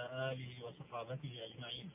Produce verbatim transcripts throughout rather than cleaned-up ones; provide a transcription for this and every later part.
وعلى آله وصحابته أجمعين.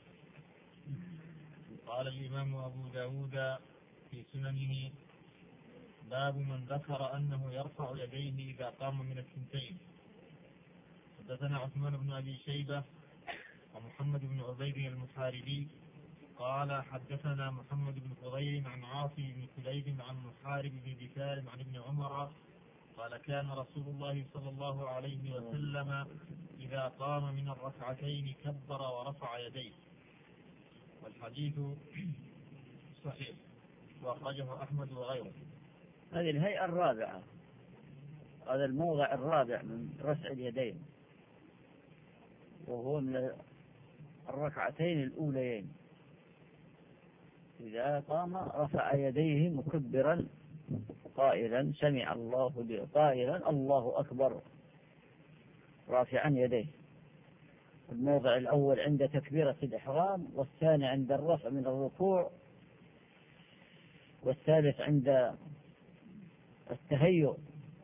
قال الإمام أبو داود في سننه: باب من ذكر أنه يرفع يديه إذا قام من الثنتين. حدثنا عثمان بن أبي شيبة ومحمد بن عبيد المحاربي قال حدثنا محمد بن فضيل عن عاصم بن كليب عن محارب بن بكار عن ابن عمر قال كان رسول الله صلى الله عليه وسلم إذا قام من الركعتين كبر ورفع يديه. والحديث صحيح وأخرجه أحمد وغيره. هذه الهيئة الرابعة، هذا الموضع الرابع من رفع اليدين، وهو من الركعتين الأوليين. إذا قام رفع يديه مكبرا قائلا سمع الله لمن قائلا الله أكبر رافعا يديه. الموضع الأول عند تكبيرة الإحرام، والثاني عند الرفع من الركوع، والثالث عند التهيؤ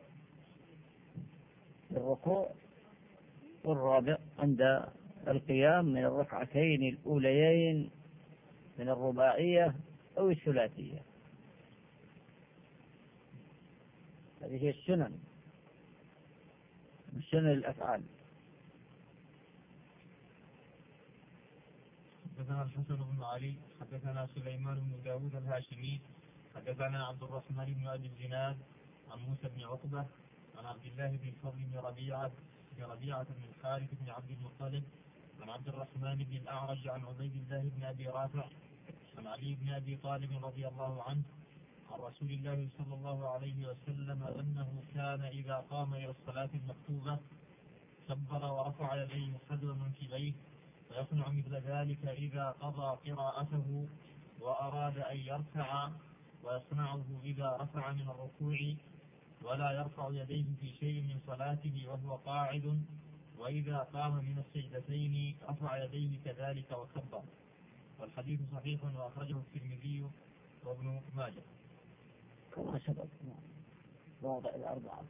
للركوع، والرابع عند القيام من الركعتين الأوليين من الرباعية أو الثلاثية. هذه هي السنن، سنن الأفعال. حدثنا الحسن بن علي حدثنا سليمان بن داود الهاشمي حدثنا عبد الرحمن بن أبي الزناد عن موسى بن عقبة عن عبد الله بن الفضل بن ربيعة بن ربيعة بن الحارث بن عبد المطلب عن عبد الرحمن بن الأعرج عن عبيد الله بن أبي رافع عن علي بن أبي طالب رضي الله عنه عن رسول الله صلى الله عليه وسلم أنه كان إذا قام إلى الصلاة المكتوبة كبر ورفع يديه حذو منكبيه، ويصنع مثل ذلك إذا قضى قراءته وأراد أن يرفع، ويصنعه إذا رفع من الركوع، ولا يرفع يديه في شيء من صلاته وهو قاعد، وإذا قام من السجدتين رفع يديه كذلك وكبر. والحديث صحيح وأخرجه الترمذي وابن ماجه. كما سبق موضع الأربعة.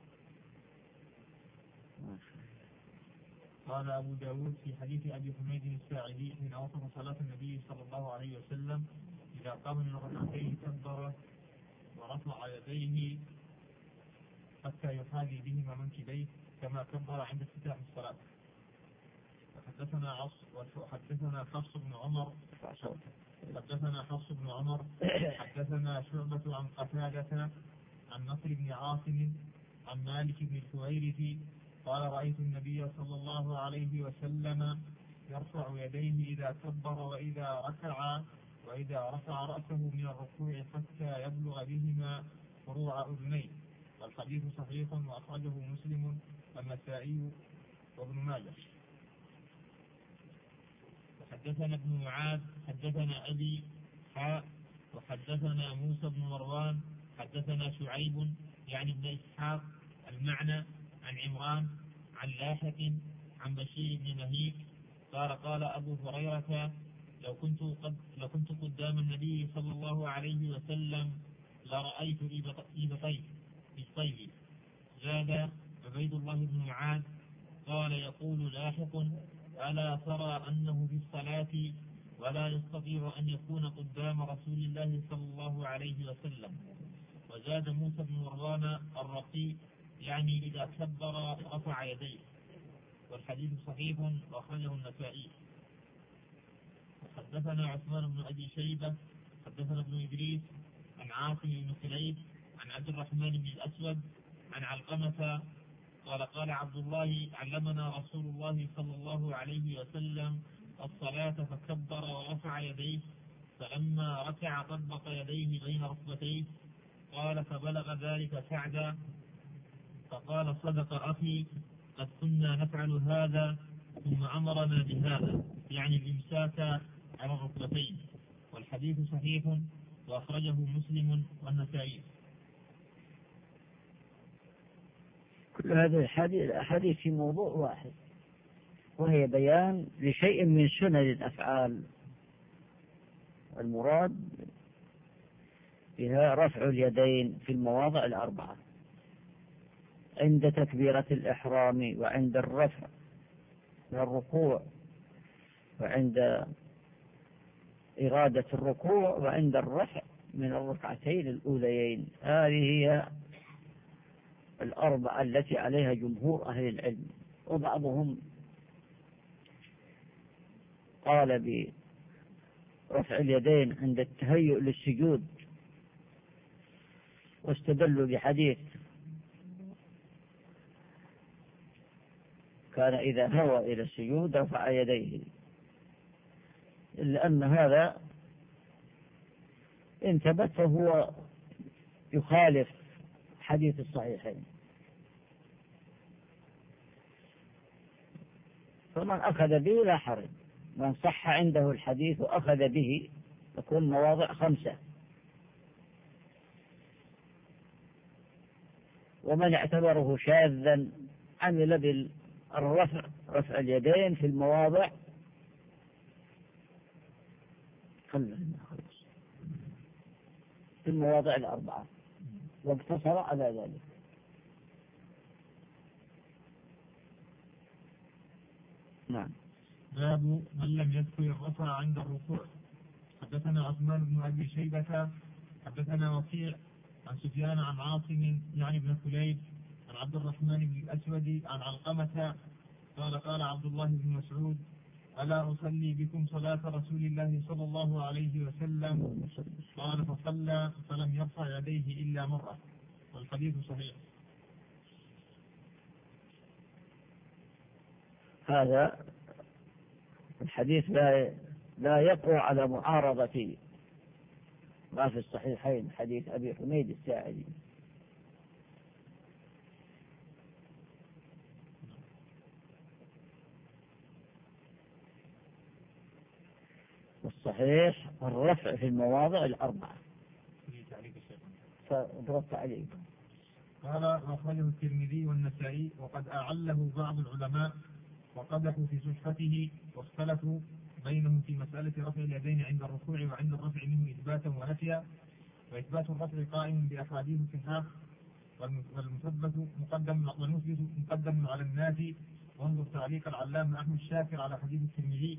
قال أبو داود في حديث أبي حميد الساعدي من أوصف صلاة النبي صلى الله عليه وسلم إذا قام من الركعتين كبر ورفع يديه حتى يحاذي بهما منكبيه كما كبر عند افتتاح الصلاة. وحدثنا عصر وحدثنا حفص بن عمر حدثنا حفص بن عمر حدثنا شعبة عن قتادة عن نصر بن عاصم عن مالك بن الحويرث قال رأيت النبي صلى الله عليه وسلم يرفع يديه إذا كبر وإذا ركع وإذا رفع رأسه من الركوع حتى يبلغ بهما فروع أذنيه. والحديث صحيح وأخرجه مسلم والنسائي وابن ماجه. وحدثنا ابن معاذ حدثنا أبي حاء وحدثنا موسى بن مروان حدثنا شعيب يعني ابن إسحاق المعنى عن عمران عن لاحق عن بشير بن نهيك قال قال أبو هريرة لو كنت قد لو كنت قدام النبي صلى الله عليه وسلم لرأيت إبطيه بالطيب. زاد عبيد الله بن معاذ قال يقول لاحق ألا ترى أنه في الصلاة ولا يستطيع أن يكون قدام رسول الله صلى الله عليه وسلم. وزاد موسى بن مروان الرقي يعني إذا كبر رفع يديه. والحديث صحيح وأخرجه النسائي. وحدثنا عثمان بن أبي شيبة حدثنا ابن إدريس عن عاصم بن كليب عن عبد الرحمن بن الأسود عن علقمة قال قال عبد الله علمنا رسول الله صلى الله عليه وسلم الصلاة فكبر ورفع يديه، فلما ركع طبق يديه بين ركبتيه. قال فبلغ ذلك سعدا فقال صدق أخي قد كنا نفعل هذا ثم أمرنا بهذا، يعني الإمساك على الركبتين. والحديث صحيح وأخرجه مسلم والنسائي. كل هذه الأحاديث في موضوع واحد، وهي بيان لشيء من سنن الأفعال. المراد بها رفع اليدين في المواضع الأربعة عند تكبيرة الإحرام وعند الرفع من الركوع وعند إرادة الركوع وعند الرفع من الركعتين الأوليين. هذه هي الأربعة التي عليها جمهور أهل العلم. وبعضهم قال برفع اليدين عند التهيؤ للسجود، واستدلوا بحديث كان إذا هوى إلى السجود رفع يديه، إلا أن هذا إن ثبت فهو يخالف حديث الصحيحين. فمن أخذ به لا حرج، من صح عنده الحديث وأخذ به تكون مواضع خمسة. ومن اعتبره شاذا عمل بالرفع رفع اليدين في المواضع في المواضع الأربعة واقتصر على ذلك. نعم. باب من لم يذكر الرفع عند الركوع. حدثنا عثمان بن أبي شيبة حدثنا وكيع عن سفيان عن عاصم يعني بن كليب عن عبد الرحمن بن الأسود عن علقمة قال قال عبد الله بن مسعود ألا أصلي بكم صلاة رسول الله صلى الله عليه وسلم؟ قال فصلى فلم يرفع يديه إلا مرة، والحديث صحيح. هذا الحديث لا لا يقوى على معارضة ما في الصحيحين حديث أبي حميد الساعدي. والصحيح الرفع في المواضع الأربعة. فضربت عليك. قال أخرجه الترمذي والنسائي وقد أعله بعض العلماء وقدحوا في صحته واختلفوا بينهم في مسألة رفع اليدين عند الركوع وعند الرفع منه إثباتا ونفيا. وإثبات الرفع قائم بأحاديث الصحاح والمثبت مقدم والمثبت مقدم على النافي. وانظر تعليق العلامة أحمد الشاكر على حديث الترمذي.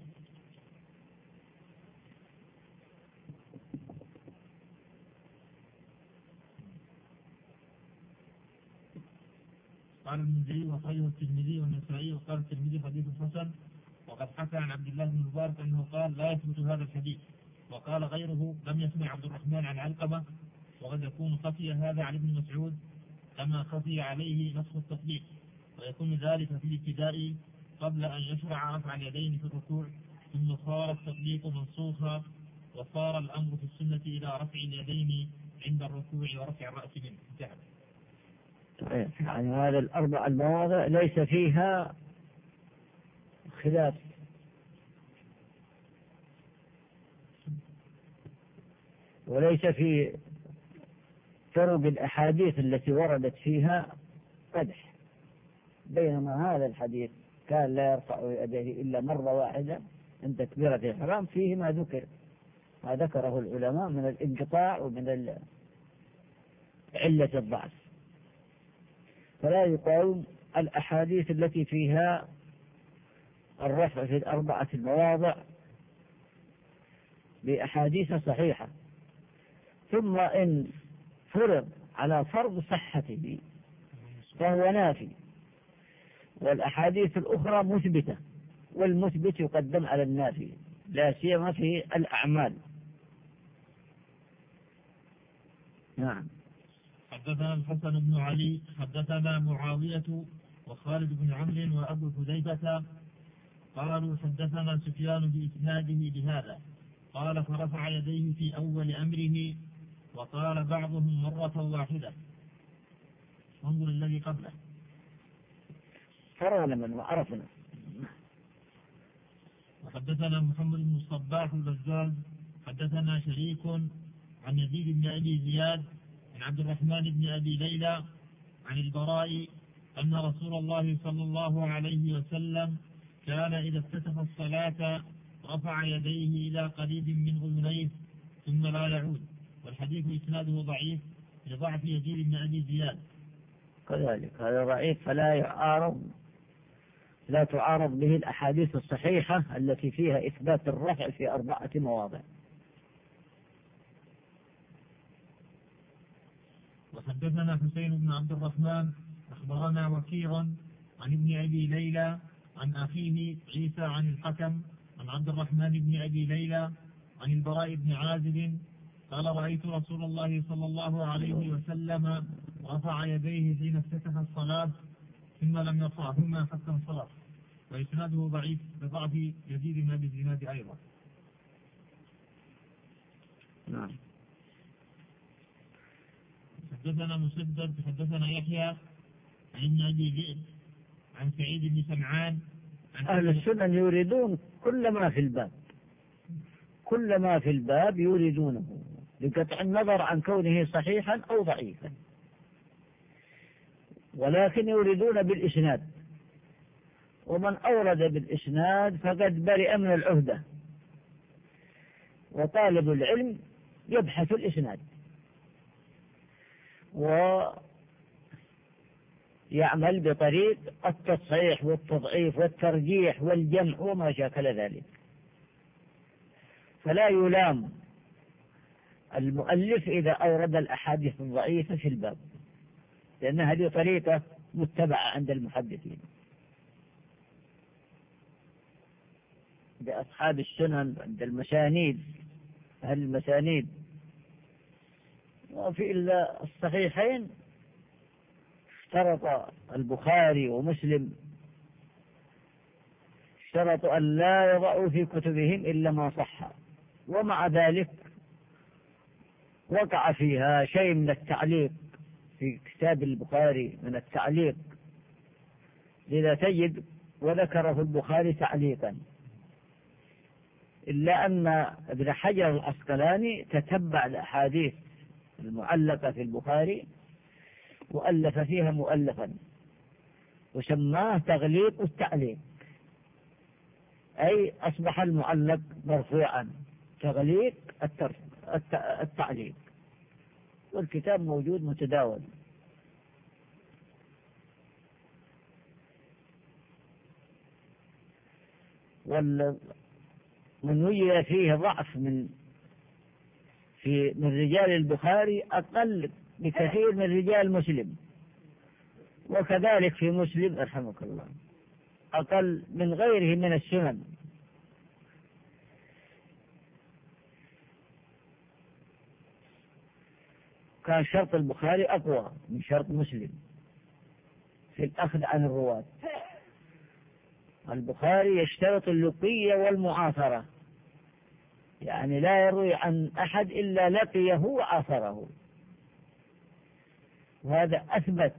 قال المنذري وصحيح الترمذي والنسائي وقال الترمذي حديث حسن. وقد حكى عن عبد الله بن المبارك أنه قال لا يثبت هذا الحديث. وقال غيره لم يسمع عبد الرحمن عن علقمة، وقد يكون خفي هذا عن ابن مسعود كما خفي عليه نسخ التطبيق، ويكون ذلك في الابتداء قبل أن يشرع رفع اليدين في الركوع، ثم صار التطبيق منسوخا وصار الأمر في السنة إلى رفع اليدين عند الركوع ورفع الرأس منه. انتهى. يعني هذا الأربع المواضع ليس فيها خلاف، وليس في فرق الأحاديث التي وردت فيها قدح، بينما هذا الحديث كان لا يرفع يديه إلا مرة واحدة عند تكبيرة الإحرام فيه ما ذكر ما ذكره العلماء من الانقطاع ومن علة الضعف. فلا يقاوم الأحاديث التي فيها الرفع في الأربعة المواضع بأحاديث صحيحة. ثم إن فرض على فرض صحته فهو نافي، والأحاديث الأخرى مثبتة، والمثبت يقدم على النافي لا سيما في الأعمال. نعم. حدثنا الحسن بن علي حدثنا معاوية وخالد بن عمرو وأبو حذيفة قالوا حدثنا سفيان بإسناده بهذا قال فرفع يديه في أول أمره، وقال بعضهم مرة واحدة. انظر الذي قبله. فرعنا من وعرفنا. وحدثنا محمد بن الصباح البزاز حدثنا شريك عن يزيد بن أبي زياد عن عبد الرحمن بن أبي ليلى عن البراء أن رسول الله صلى الله عليه وسلم كان إذا افتتح الصلاة رفع يديه إلى قريب من أذنيه ثم لا يعود، والحديث إسناده ضعيف لضعف يزيد بن أبي زياد. كذلك هذا ضعيف فلا يعارض لا تعارض به الأحاديث الصحيحة التي فيها إثبات الرفع في أربعة مواضع. وحدثنا حسين بن عبد الرحمن أخبرنا وكيع عن ابن أبي ليلى عن أخيه عيسى عن الحكم عن عبد الرحمن بن أبي ليلى عن البراء بن عازب قال رأيت رسول الله صلى الله عليه وسلم رفع يديه حين افتتح الصلاة ثم لم يرفعهما حتى انصرف، وإسناده ضعيف بضعف يزيد بن أبي الزناد أيضا. نعم. حدثنا مسدد حدثنا يحيى عن أبي ذئب عن سعيد بن سمعان. أهل السنن يريدون كل ما في الباب، كل ما في الباب يريدونه بقطع النظر عن كونه صحيحا أو ضعيفا، ولكن يريدون بالإسناد، ومن أورد بالإسناد فقد برئ من العهدة، وطالب العلم يبحث الإسناد ويعمل بطريق التصحيح والتضعيف والترجيح والجمع وما شاكل ذلك. فلا يلام المؤلف إذا أورد الأحاديث الضعيفة في الباب، لأن هذه طريقة متبعة عند المحدثين بأصحاب السنن، عند المسانيد، أهل المسانيد. وفي إلا الصحيحين اشترط البخاري ومسلم، اشترطوا أن لا يضعوا في كتبهم إلا ما صح، ومع ذلك وقع فيها شيء من التعليق في كتاب البخاري، من التعليق، لذا تجد وذكره البخاري تعليقا، إلا أن ابن حجر العسقلاني تتبع الأحاديث المعلقة في البخاري وألف فيها مؤلفا وسماه تغليق التعليق، أي أصبح المعلق مرفوعا، تغليق التعليق، والكتاب موجود متداول. ومن وجد فيه ضعف من في من رجال البخاري أقل بكثير من رجال مسلم، وكذلك في مسلم رحمك الله أقل من غيره من السنن. كان شرط البخاري أقوى من شرط مسلم في الأخذ عن الرواة. البخاري يشترط اللقية والمعاصرة، يعني لا يروي عن أحد إلا لقيه وعاصره، وهذا أثبت.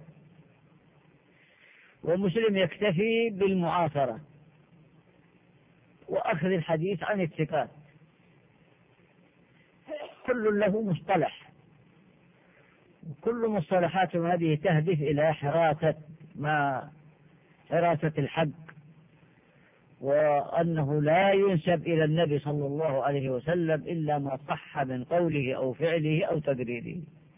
ومسلم يكتفي بالمعاصرة وأخذ الحديث عن الثقات، كل له مصطلح، وكل مصطلحات هذه تهدف إلى حراسة ما حراسة الحق، وأنه لا ينسب إلى النبي صلى الله عليه وسلم إلا ما صح من قوله أو فعله أو تقريره.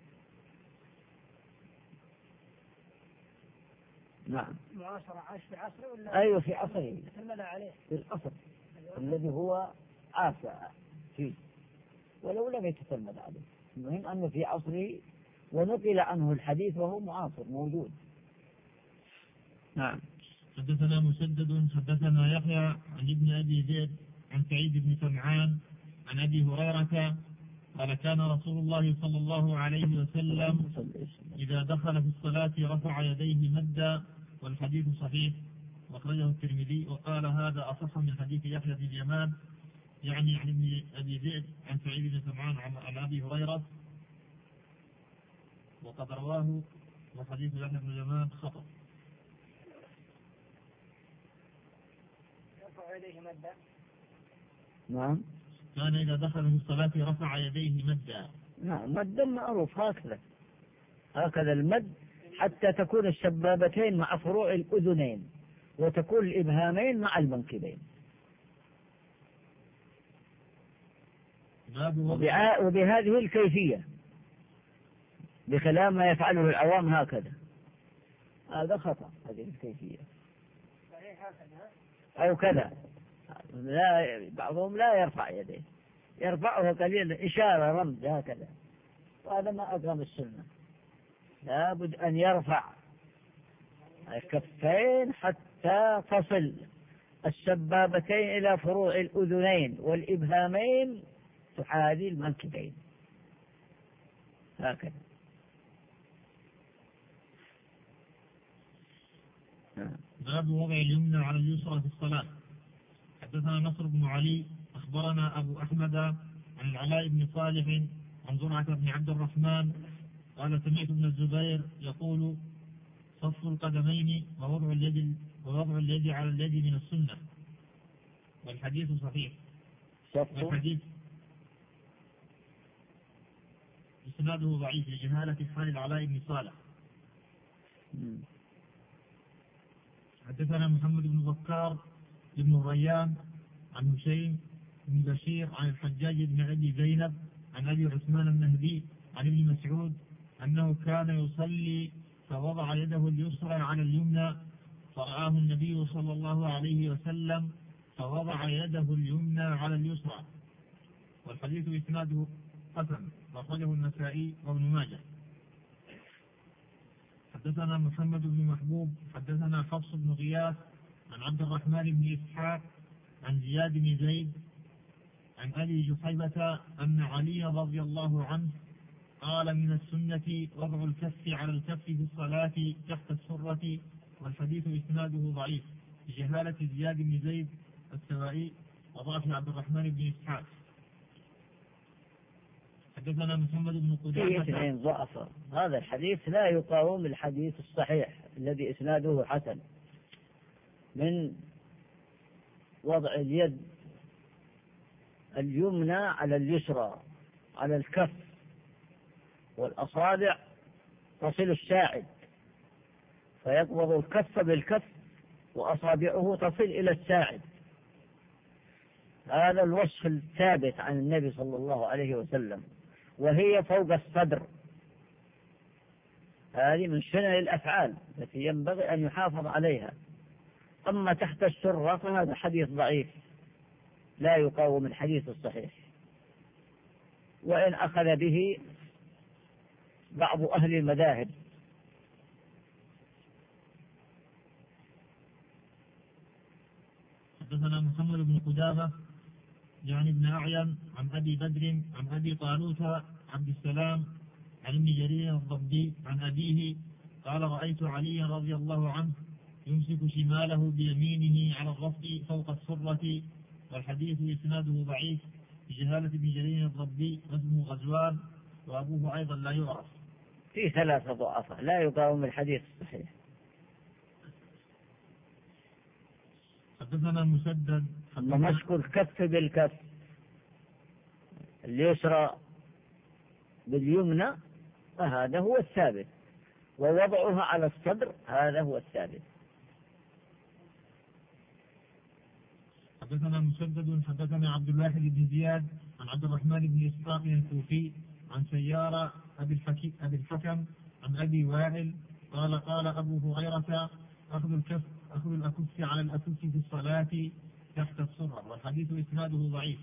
نعم. معاصرة عاش في عصره ولا؟ أيوة في عصره، تلمذ عليه في العصر الذي هو عاش فيه، ولو لم يتتلمذ عليه، المهم أنه في عصره ونقل عنه الحديث وهو معاصر موجود. نعم. حدثنا مسدد حدثنا يحيى عن ابن أبي ذئب عن سعيد بن سمعان عن أبي هريرة قال كان رسول الله صلى الله عليه وسلم إذا دخل في الصلاة رفع يديه مدا، والحديث صحيح وأخرجه الترمذي، وقال هذا أصح من حديث يحيى بن اليمان يعني عن ابن أبي ذئب عن سعيد بن سمعان عن أبي هريرة، وقد رواه وحديث يحيى بن اليمان خطأ. نعم. كان إذا دخل في الصلاة رفع يديه مدا. نعم، مد معروف هكذا، هكذا المد حتى تكون السبابتين مع فروع الأذنين، وتكون الإبهامين مع المنكبين. وبهذه الكيفية، بخلاف ما يفعله العوام هكذا، هذا خطأ. هذه الكيفية هكذا. أو كذا. لا، بعضهم لا يرفع يديه، يرفعه قليلا إشارة رمز هكذا، وهذا ما أقام السنة. لابد أن يرفع الكفين حتى تصل السبابتين إلى فروع الأذنين، والإبهامين تحاذي المنكبين هكذا. باب وضع اليمنى على اليسرى في الصلاة. حدثنا نصر بن علي أخبرنا أبو أحمد عن العلاء بن صالح عن زرعة بن عبد الرحمن قال سمعت ابن الزبير يقول صف القدمين ووضع اليد ووضع اليد على اليد من السنة، والحديث صحيح. والحديث إسناده ضعيف لجهالة حال العلاء بن صالح. حدثنا محمد بن بكار بن الريان عن هشيم بن بشير عن الحجاج بن أبي زينب عن أبي عثمان النهدي عن ابن مسعود أنه كان يصلي فوضع يده اليسرى على اليمنى فرآه النبي صلى الله عليه وسلم فوضع يده اليمنى على اليسرى، والحديث إسناده حسن أخرجه النسائي وابن ماجه. حدثنا محمد بن محبوب حدثنا حفص بن غياث عن عبد الرحمن بن إسحاق عن زياد بن زيد عن أبي جحيفة أن علي رضي الله عنه قال من السنة وضع الكف على الكف في الصلاة تحت السرة، والحديث إسناده ضعيف لجهالة زياد بن زيد السوائي وضعف عبد الرحمن بن إسحاق. حدثنا محمد بن قدامة اثنين ضعف. هذا الحديث لا يقاوم الحديث الصحيح الذي إسناده حسن من وضع اليد اليمنى على اليسرى على الكف، والأصابع تصل الساعد، فيقبض الكف بالكف وأصابعه تصل إلى الساعد. هذا الوصف الثابت عن النبي صلى الله عليه وسلم، وهي فوق الصدر. هذه من سنن الأفعال التي ينبغي أن يحافظ عليها. أما تحت السرة فهذا حديث ضعيف لا يقاوم الحديث الصحيح، وإن أخذ به بعض أهل المذاهب. حدثنا محمد بن قدامة يعني ابن أعين عن أبي بدر عن أبي طالوت عبد السلام عن ابن جرير الضبي عن أبيه قال رأيت علي رضي الله عنه يمسك شماله بيمينه على الرفع فوق السرة، والحديث إسناده ضعيف بجهالة ابن جرير الضبي واسمه غزوان وأبوه أيضا لا يعرف. في ثلاثة ضعفاء لا يقاوم الحديث الصحيح. حدثنا مسدد مسك الكف بالكف اليسرى باليمنى فهذا هو الثابت، ووضعها على الصدر هذا هو الثابت. حدثنا مسدد حدثنا عبد الله بن زياد عن عبد الرحمن بن إسحاق الكوفي عن سيارة أبي الحكيم أبي الحكم عن أبي وائل قال قال أبو هريرة أخذ الكف أخذ الأكف على الأكف في الصلاة تحت السرة، والحديث إسناده ضعيف.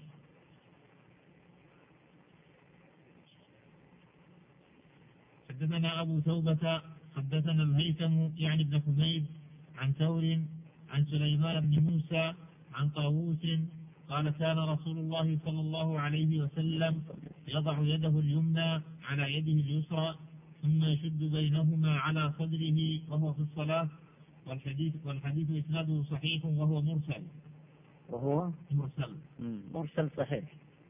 حدثنا أبو توبة حدثنا الهيثم يعني ابن حميد عن ثور عن سليمان بن موسى عن طاووس قال كان رسول الله صلى الله عليه وسلم يضع يده اليمنى على يده اليسرى ثم يشد بينهما على صدره وهو في الصلاة، والحديث والحديث إسناده صحيح وهو مرسل. وهو مرسل مرسل صحيح.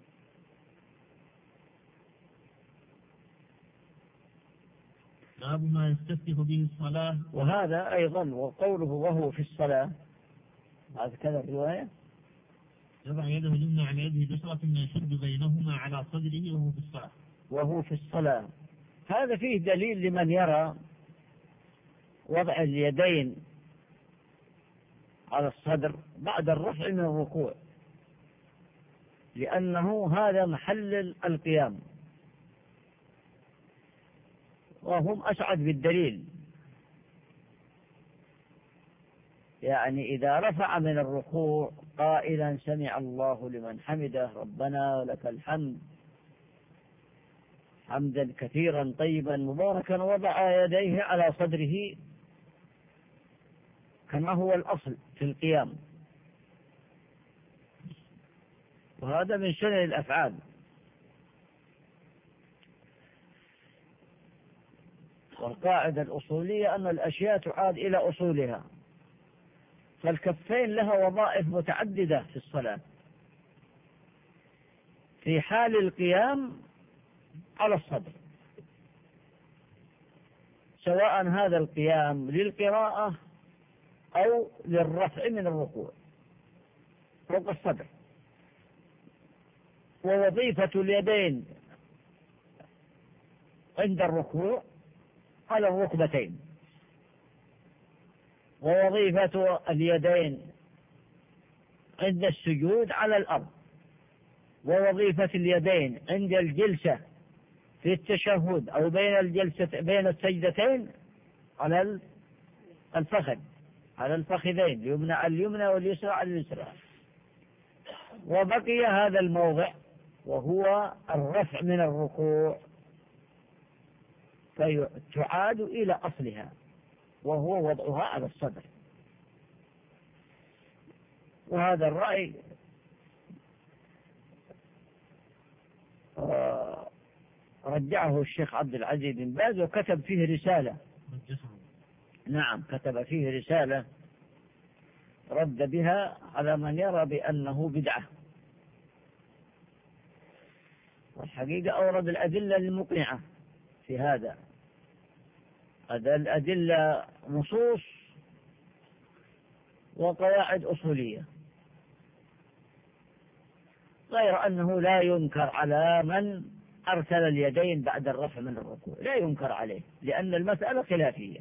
باب ما يستفتح به الصلاة. وهذا أيضا وقوله وهو في الصلاة هذا كذا الرواية يضع يده اليمنى على يده اليسرى ثم يشد بينهما على صدره وهو في الصلاة. وهو في الصلاة هذا فيه دليل لمن يرى وضع اليدين على الصدر بعد الرفع من الركوع، لأنه هذا محل القيام، وهم أسعد بالدليل، يعني إذا رفع من الركوع قائلا سمع الله لمن حمده ربنا ولك الحمد حمدا كثيرا طيبا مباركا، وضع يديه على صدره كما هو الأصل في القيام، وهذا من سنن الأفعال. والقاعدة الأصولية أن الأشياء تعاد إلى أصولها، فالكفين لها وظائف متعددة في الصلاة. في حال القيام على الصدر، سواء هذا القيام للقراءة أو للرفع من الركوع فوق الصدر. ووظيفة اليدين عند الركوع على الركبتين، ووظيفة اليدين عند السجود على الأرض، ووظيفة اليدين عند الجلسة في التشهد أو بين الجلسة بين السجدتين على الفخذ، على الفخذين اليمنى على اليمنى واليسرى على اليسرى. وبقي هذا الموضع وهو الرفع من الركوع، فتعاد إلى أصلها وهو وضعها على الصدر. وهذا الرأي رجعه الشيخ عبد العزيز بن باز وكتب فيه رسالة. نعم، كتب فيه رسالة رد بها على من يرى بأنه بدعة. والحقيقة أورد الأدلة المقنعة في هذا، هذا الأدلة نصوص وقواعد أصولية، غير أنه لا ينكر على من أرسل اليدين بعد الرفع من الركوع، لا ينكر عليه، لأن المسألة خلافية.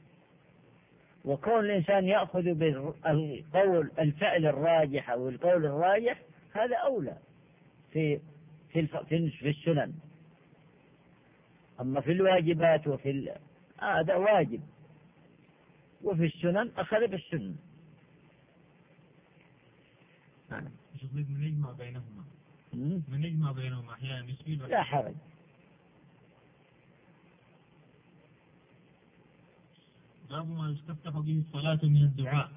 وكون الإنسان يأخذ بالقول الفعل الراجح أو القول الراجح هذا أولى في في في السنن. أما في الواجبات وفي ال... هذا واجب، وفي السنن أخذ بالسنن. من يجمع بينهما من يجمع بينهما أحيانا يسبيل لا حرج. باب ما يستفتح به الصلاة من الدعاء.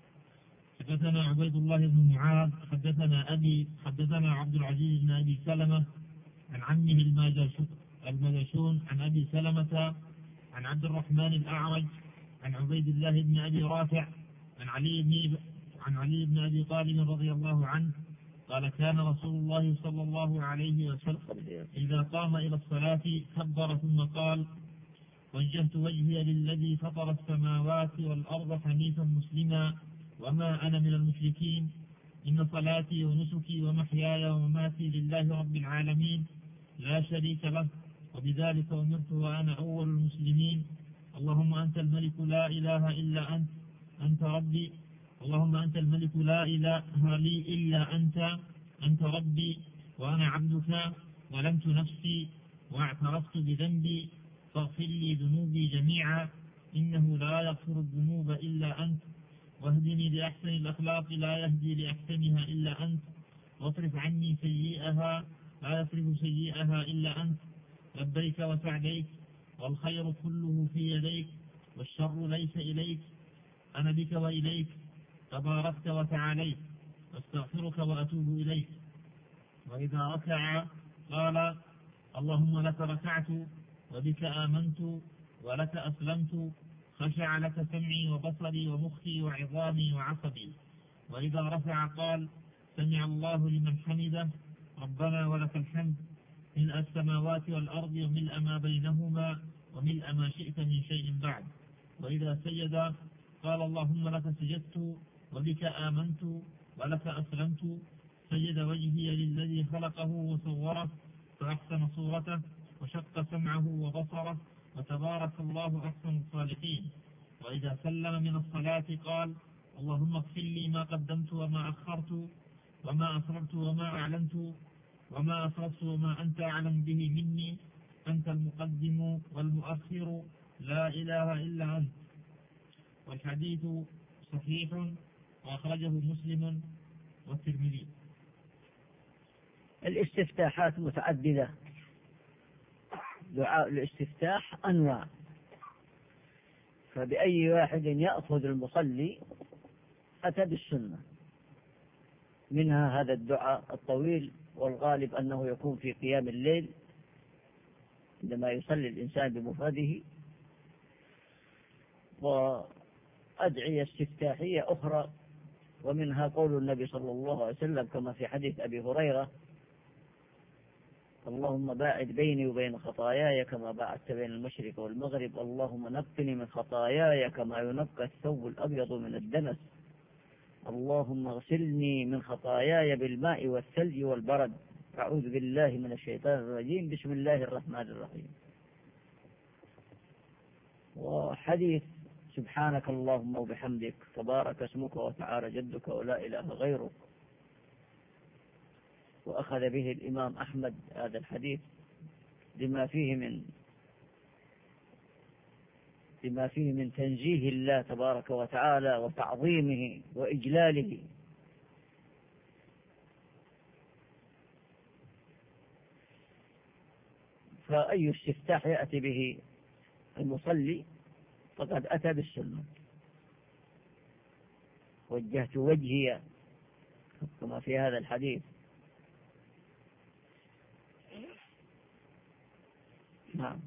حدثنا عبيد الله بن معاذ حدثنا أبي حدثنا عبد العزيز بن أبي سلمة عن عمه المجاشون عن أبي سلمة عن عبد الرحمن الأعرج عن عبيد الله بن أبي رافع عن علي بن عن علي بن أبي طالب رضي الله عنه قال كان رسول الله صلى الله عليه وسلم إذا قام إلى الصلاة كبر ثم قال وجهت وجهي للذي فطر السماوات والأرض حنيفا مسلما وما أنا من المشركين إن صلاتي ونسكي ومحياي ومماتي لله رب العالمين لا شريك له وبذلك أمرت وأنا أول المسلمين اللهم أنت الملك لا إله إلا أنت أنت ربي اللهم أنت الملك لا إله لي إلا أنت أنت ربي وأنا عبدك ظلمت نفسي واعترفت بذنبي فاغفر لي ذنوبي جميعا إنه لا يغفر الذنوب إلا أنت واهدني لأحسن الأخلاق لا يهدي لأحسنها إلا أنت واصرف عني سيئها لا يصرف سيئها إلا أنت لبيك وسعديك والخير كله في يديك والشر ليس إليك أنا بك وإليك تباركت وتعاليت واستغفرك وأتوب إليك. وإذا ركع قال اللهم لك ركعت وبك آمنت ولك أسلمت خشع لك سمعي وبصري ومخي وعظامي وعصبي. وإذا رفع قال سمع الله لمن حمده ربنا ولك الحمد ملء السماوات والأرض وملء ما بينهما وملء ما شئت من شيء بعد. وإذا سجد قال اللهم لك سجدت وبك آمنت ولك أسلمت سجد وجهي للذي خلقه وصوره فأحسن صورته وشق سمعه وبصره وتبارك الله أحسن الخالقين. وإذا سلم من الصلاة قال اللهم اغفر لي ما قدمت وما أخرت وما أسررت وما أعلنت وما أسررت وما أنت أعلم به مني أنت المقدم والمؤخر لا إله إلا أنت. والحديث صحيح وأخرجه مسلم والترمذي. الاستفتاحات متعددة، دعاء الاستفتاح أنواع، فبأي واحد يأخذ المصلي أتى بالسنة. منها هذا الدعاء الطويل، والغالب أنه يكون في قيام الليل عندما يصلي الإنسان بمفرده، وأدعية استفتاحية أخرى، ومنها قول النبي صلى الله عليه وسلم كما في حديث أبي هريرة: اللهم باعد بيني وبين خطاياي كما باعدت بين المشرق والمغرب، اللهم نقني من خطاياي كما ينقى الثوب الأبيض من الدنس، اللهم اغسلني من خطاياي بالماء والثلج والبرد، أعوذ بالله من الشيطان الرجيم، بسم الله الرحمن الرحيم. وحديث سبحانك اللهم وبحمدك تبارك اسمك وتعالى جدك ولا إله غيرك، وأخذ به الإمام أحمد هذا الحديث لما فيه من لما فيه من تنزيه الله تبارك وتعالى وتعظيمه وإجلاله. فأي استفتاح يأتي به المصلي فقد أتى بالسنة. وجهت وجهي كما في هذا الحديث. نعم.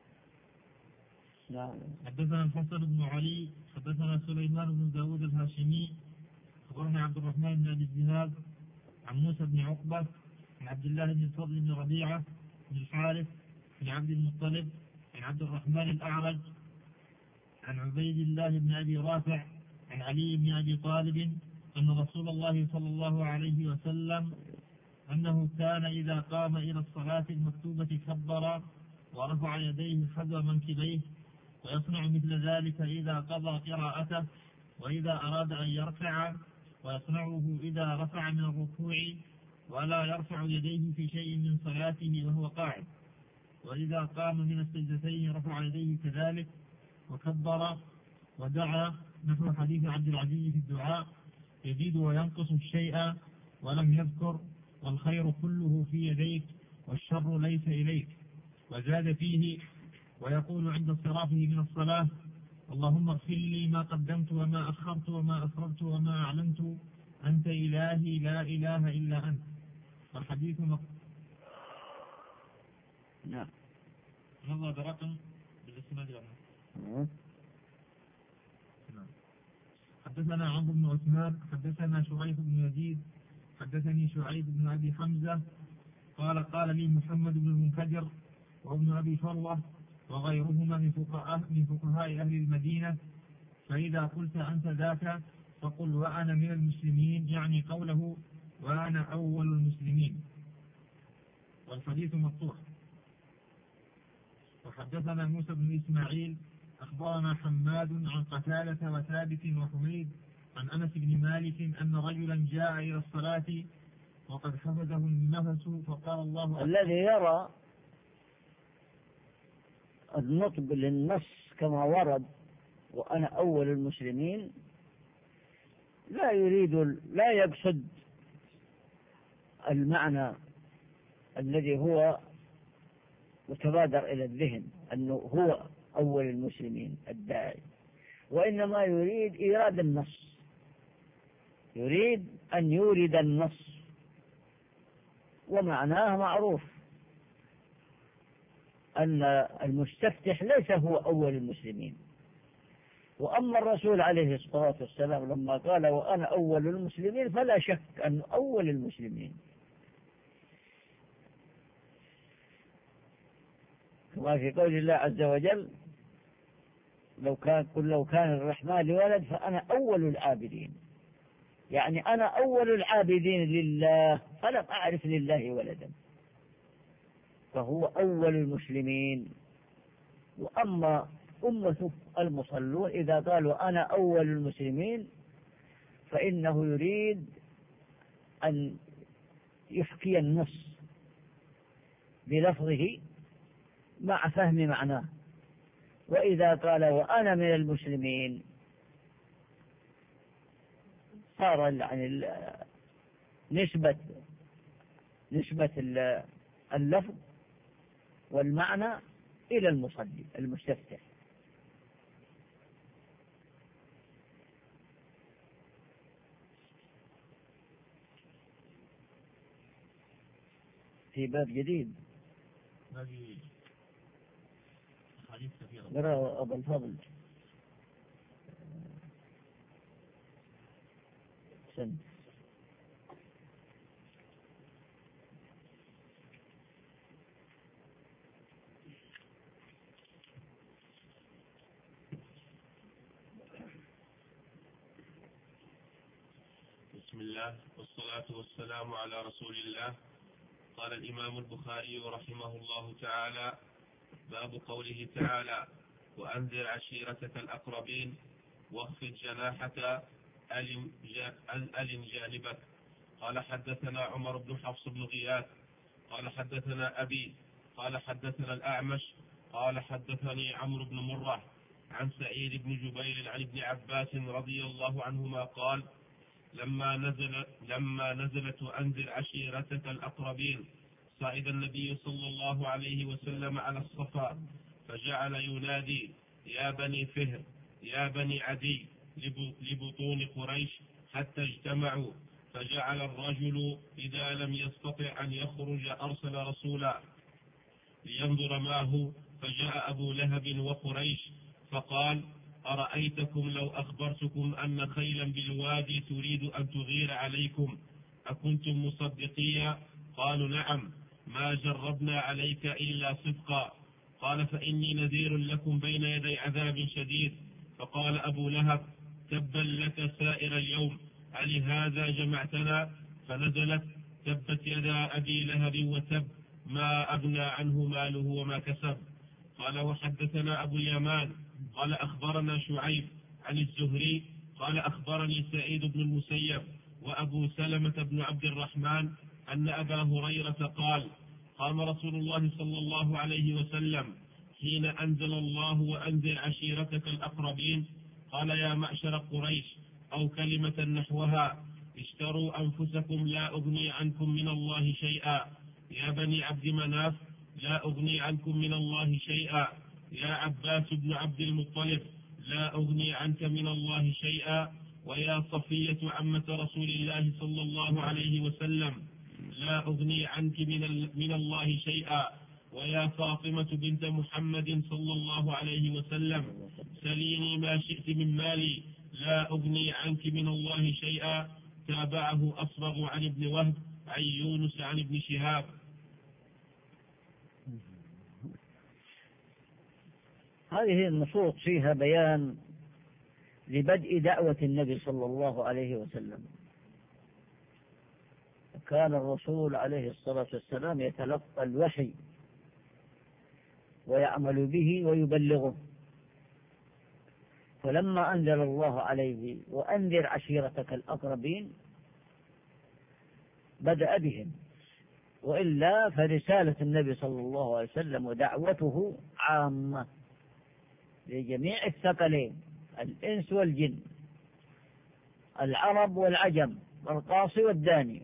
نعم. حدثنا الحسن بن علي حدثنا سليمان بن داود الهاشمي أخبرنا عبد الرحمن بن أبي الزناد عن موسى بن عقبة عن عبد الله بن الفضل بن ربيعة بن الحارث بن عبد المطلب عن عبد الرحمن الأعرج عن عبيد الله بن أبي رافع عن علي بن أبي طالب أن رسول الله صلى الله عليه وسلم أنه كان إذا قام إلى الصلاة المكتوبة كبر ورفع يديه حذو منكبيه، ويصنع مثل ذلك إذا قضى قراءته وإذا أراد أن يرفع، ويصنعه إذا رفع من الركوع، ولا يرفع يديه في شيء من صلاته وهو قاعد، وإذا قام من السجدتين رفع يديه كذلك وكبر ودعا، نحو حديث عبد العزيز في الدعاء: يزيد وينقص الشيء ولم يذكر، والخير كله في يديك والشر ليس إليك. وزاد فيه: ويقول عند انصرافه من الصلاة: اللهم اغفر لي ما قدمت وما أخرت وما أسررت وما أعلنت، أنت إلهي لا إله إلا أنت. والحديث مق... نعم. نظر برقم بالإسناد عنه. حدثنا عمرو بن عثمان حدثنا شعيب بن يزيد حدثني شعيب بن أبي حمزة قال قال لي محمد بن المنكدر وابن أبي فروة وغيرهما من فقهاء من فقهاء أهل المدينة: فإذا قلت أنت ذاك فقل وأنا من المسلمين، يعني قوله وأنا أول المسلمين. والحديث مقطوع. وحدثنا موسى بن إسماعيل أخبرنا حماد عن قتادة وثابت وحميد عن أنس بن مالك أن رجلا جاء إلى الصلاة وقد حفظه النفس فقال الله أكبر. الذي يرى النطق للنص كما ورد وأنا أول المسلمين لا يريد لا يقصد المعنى الذي هو متبادر إلى الذهن أنه هو أول المسلمين الداعي، وإنما يريد إيراد النص، يريد أن يورد النص، ومعناه معروف أن المستفتح ليس هو أول المسلمين. وأما الرسول عليه الصلاة والسلام لما قال وأنا أول المسلمين فلا شك أنه أول المسلمين، كما في قول الله عز وجل: لو كان قل لو كان الرحمن لولد فأنا أول العابدين، يعني أنا أول العابدين لله فلم أعرف لله ولدا، فهو أول المسلمين. وأما أمة المصلون إذا قالوا أنا أول المسلمين فإنه يريد أن يحكي النص بلفظه مع فهم معناه. وإذا قال وأنا من المسلمين صار يعني نسبة نسبة اللفظ والمعنى إلى المصلي المستفتح. في باب جديد باقي حديث كثيرة. قرأ أبو الفضل سن. بسم الله والصلاة والسلام على رسول الله. قال الإمام البخاري رحمه الله تعالى: باب قوله تعالى: وأنذر عشيرتك الأقربين واخفض جناحك ألن جانبك. قال حدثنا عمر بن حفص بن غياث قال حدثنا أبي قال حدثنا الأعمش قال حدثني عمرو بن مرة عن سعيد بن جبير عن ابن عباس رضي الله عنهما قال: لما نزل لما نزلت وأنذر عشيرتك الأقربين صعد النبي صلى الله عليه وسلم على الصفا فجعل ينادي: يا بني فهر يا بني عدي لبطون قريش حتى اجتمعوا، فجعل الرجل إذا لم يستطع أن يخرج أرسل رسولا لينظر ما هو، فجاء أبو لهب وقريش فقال: أرأيتكم لو أخبرتكم أن خيلا بالوادي تريد أن تغير عليكم أكنتم مصدقيا؟ قالوا: نعم، ما جربنا عليك إلا صدقا. قال: فإني نذير لكم بين يدي عذاب شديد. فقال أبو لهب: تبا لك سائر اليوم، ألهذا جمعتنا؟ فنزلت: تبت يدا أبي لهب وتب، ما أغنى عنه ماله وما كسب. قال: وحدثنا أبو اليمان قال أخبرنا شعيب عن الزهري قال أخبرني سعيد بن المسيب وأبو سلمة بن عبد الرحمن أن أبا هريرة قال: قام رسول الله صلى الله عليه وسلم حين أنزل الله وأنذر عشيرتك الأقربين، قال: يا معشر قريش، أو كلمة نحوها: اشتروا أنفسكم لا أغني عنكم من الله شيئا. يا بني عبد مناف، لا أغني عنكم من الله شيئا. يا عباس بن عبد المطلب، لا أغني عنك من الله شيئا. ويا صفية عمة رسول الله صلى الله عليه وسلم، لا أغني عنك من, من الله شيئا. ويا فاطمة بنت محمد صلى الله عليه وسلم، سليني ما شئت من مالي، لا أغني عنك من الله شيئا. تابعه أصبغ عن ابن وهب عن يونس عن ابن شهاب. هذه النصوص فيها بيان لبدء دعوة النبي صلى الله عليه وسلم. كان الرسول عليه الصلاة والسلام يتلقى الوحي ويعمل به ويبلغه، فلما أنزل الله عليه وأنذر عشيرتك الأقربين بدأ بهم، وإلا فرسالة النبي صلى الله عليه وسلم ودعوته عامة لجميع الثقلين، الإنس والجن، العرب والعجم، والقاصي والداني.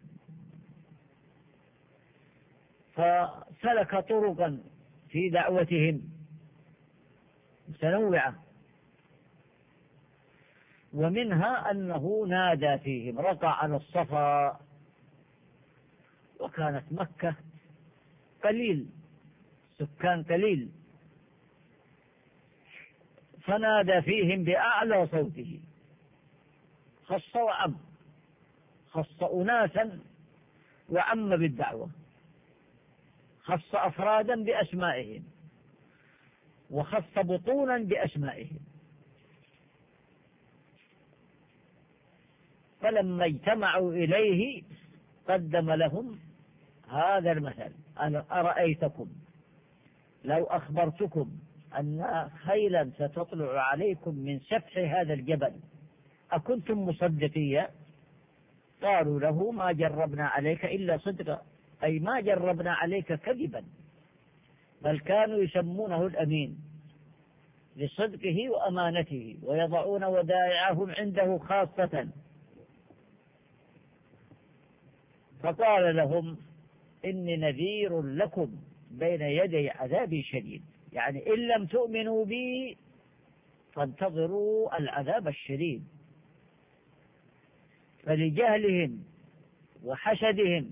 فسلك طرقا في دعوتهم متنوعة، ومنها أنه نادى فيهم، رقع على الصفا، وكانت مكة قليل، سكان قليل، فنادى فيهم بأعلى صوته، خص وعم، خص أناسا وعم بالدعوة، خص أفرادا بأسمائهم، وخص بطونا بأسمائهم. فلما اجتمعوا إليه قدم لهم هذا المثل: أنا أرأيتكم لو أخبرتكم أن خيلا ستطلع عليكم من سفح هذا الجبل أكنتم مصدقية؟ قالوا له: ما جربنا عليك إلا صدقا، أي ما جربنا عليك كذبا، بل كانوا يسمونه الأمين لصدقه وأمانته، ويضعون ودائعهم عنده خاصة فقال لهم إني نذير لكم بين يدي عذاب شديد، يعني إن لم تؤمنوا بي فانتظروا العذاب الشديد. فلجهلهم وحسدهم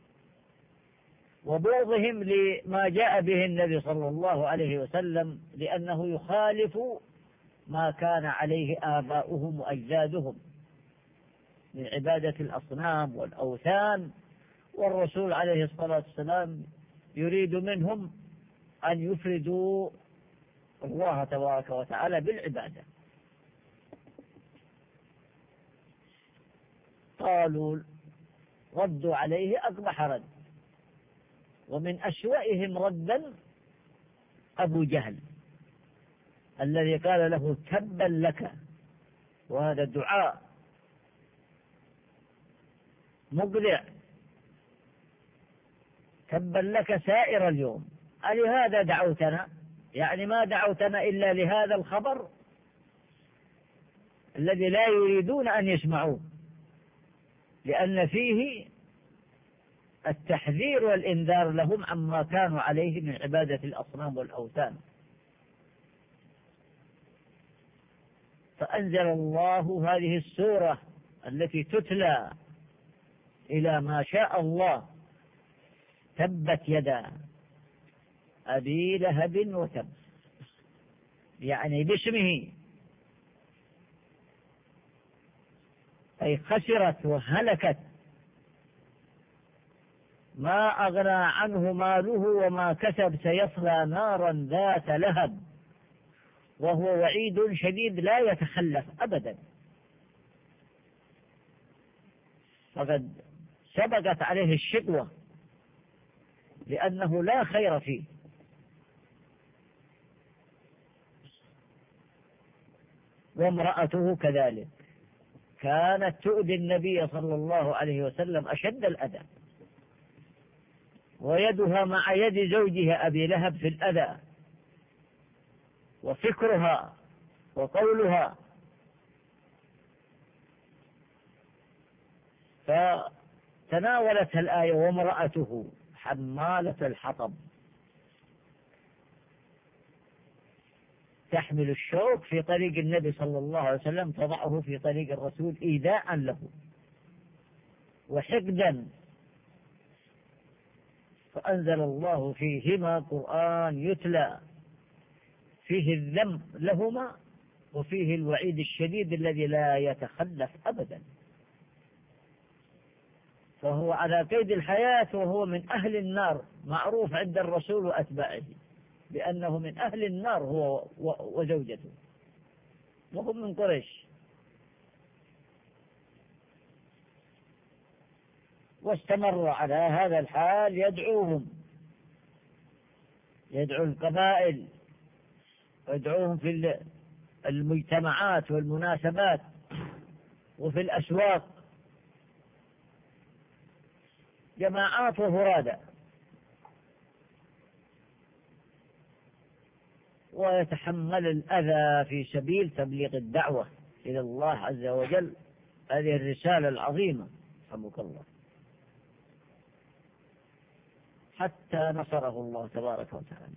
وبغضهم لما جاء به النبي صلى الله عليه وسلم، لأنه يخالف ما كان عليه آباؤهم وأجدادهم من عبادة الأصنام والأوثان، والرسول عليه الصلاة والسلام يريد منهم أن يفردوا الله تبارك وتعالى بالعبادة. قالوا ردوا عليه أقبح رد، ومن أسوأهم ردا أبو جهل الذي قال له تبا لك، وهذا الدعاء مقلع، تبا لك سائر اليوم، ألهذا دعوتنا؟ يعني ما دعوتنا إلا لهذا الخبر الذي لا يريدون أن يسمعوه، لأن فيه التحذير والإنذار لهم عما كانوا عليه من عبادة الأصنام والأوثان. فأنزل الله هذه السورة التي تتلى إلى ما شاء الله: تبت يدا أبي لهب وتب، يعني باسمه، أي خسرت وهلكت، ما أغنى عنه ماله وما كسب، سيصلى نارا ذات لهب، وهو وعيد شديد لا يتخلف أبدا. فقد سبقت عليه الشقوة لأنه لا خير فيه. وامرأته كذلك كانت تؤذي النبي صلى الله عليه وسلم أشد الأذى، ويدها مع يد زوجها أبي لهب في الأذى، وفكرها وقولها. فتناولتها الآية: وامرأته حمالة الحطب تحمل الشوك في طريق النبي صلى الله عليه وسلم، تضعه في طريق الرسول إيذاء له وحقدا. فأنزل الله فيهما قرآن يتلى فيه الذم لهما وفيه الوعيد الشديد الذي لا يتخلف أبدا. فهو على قيد الحياة، وهو من أهل النار، معروف عند الرسول وأتباعه بأنه من أهل النار هو وزوجته، وهم من قريش. واستمر على هذا الحال يدعوهم، يدعو القبائل ويدعوهم في المجتمعات والمناسبات وفي الأسواق جماعات وفرادى، ويتحمل الأذى في سبيل تبليغ الدعوة إلى الله عز وجل، هذه الرسالة العظيمة رحمك الله، حتى نصره الله تبارك وتعالى.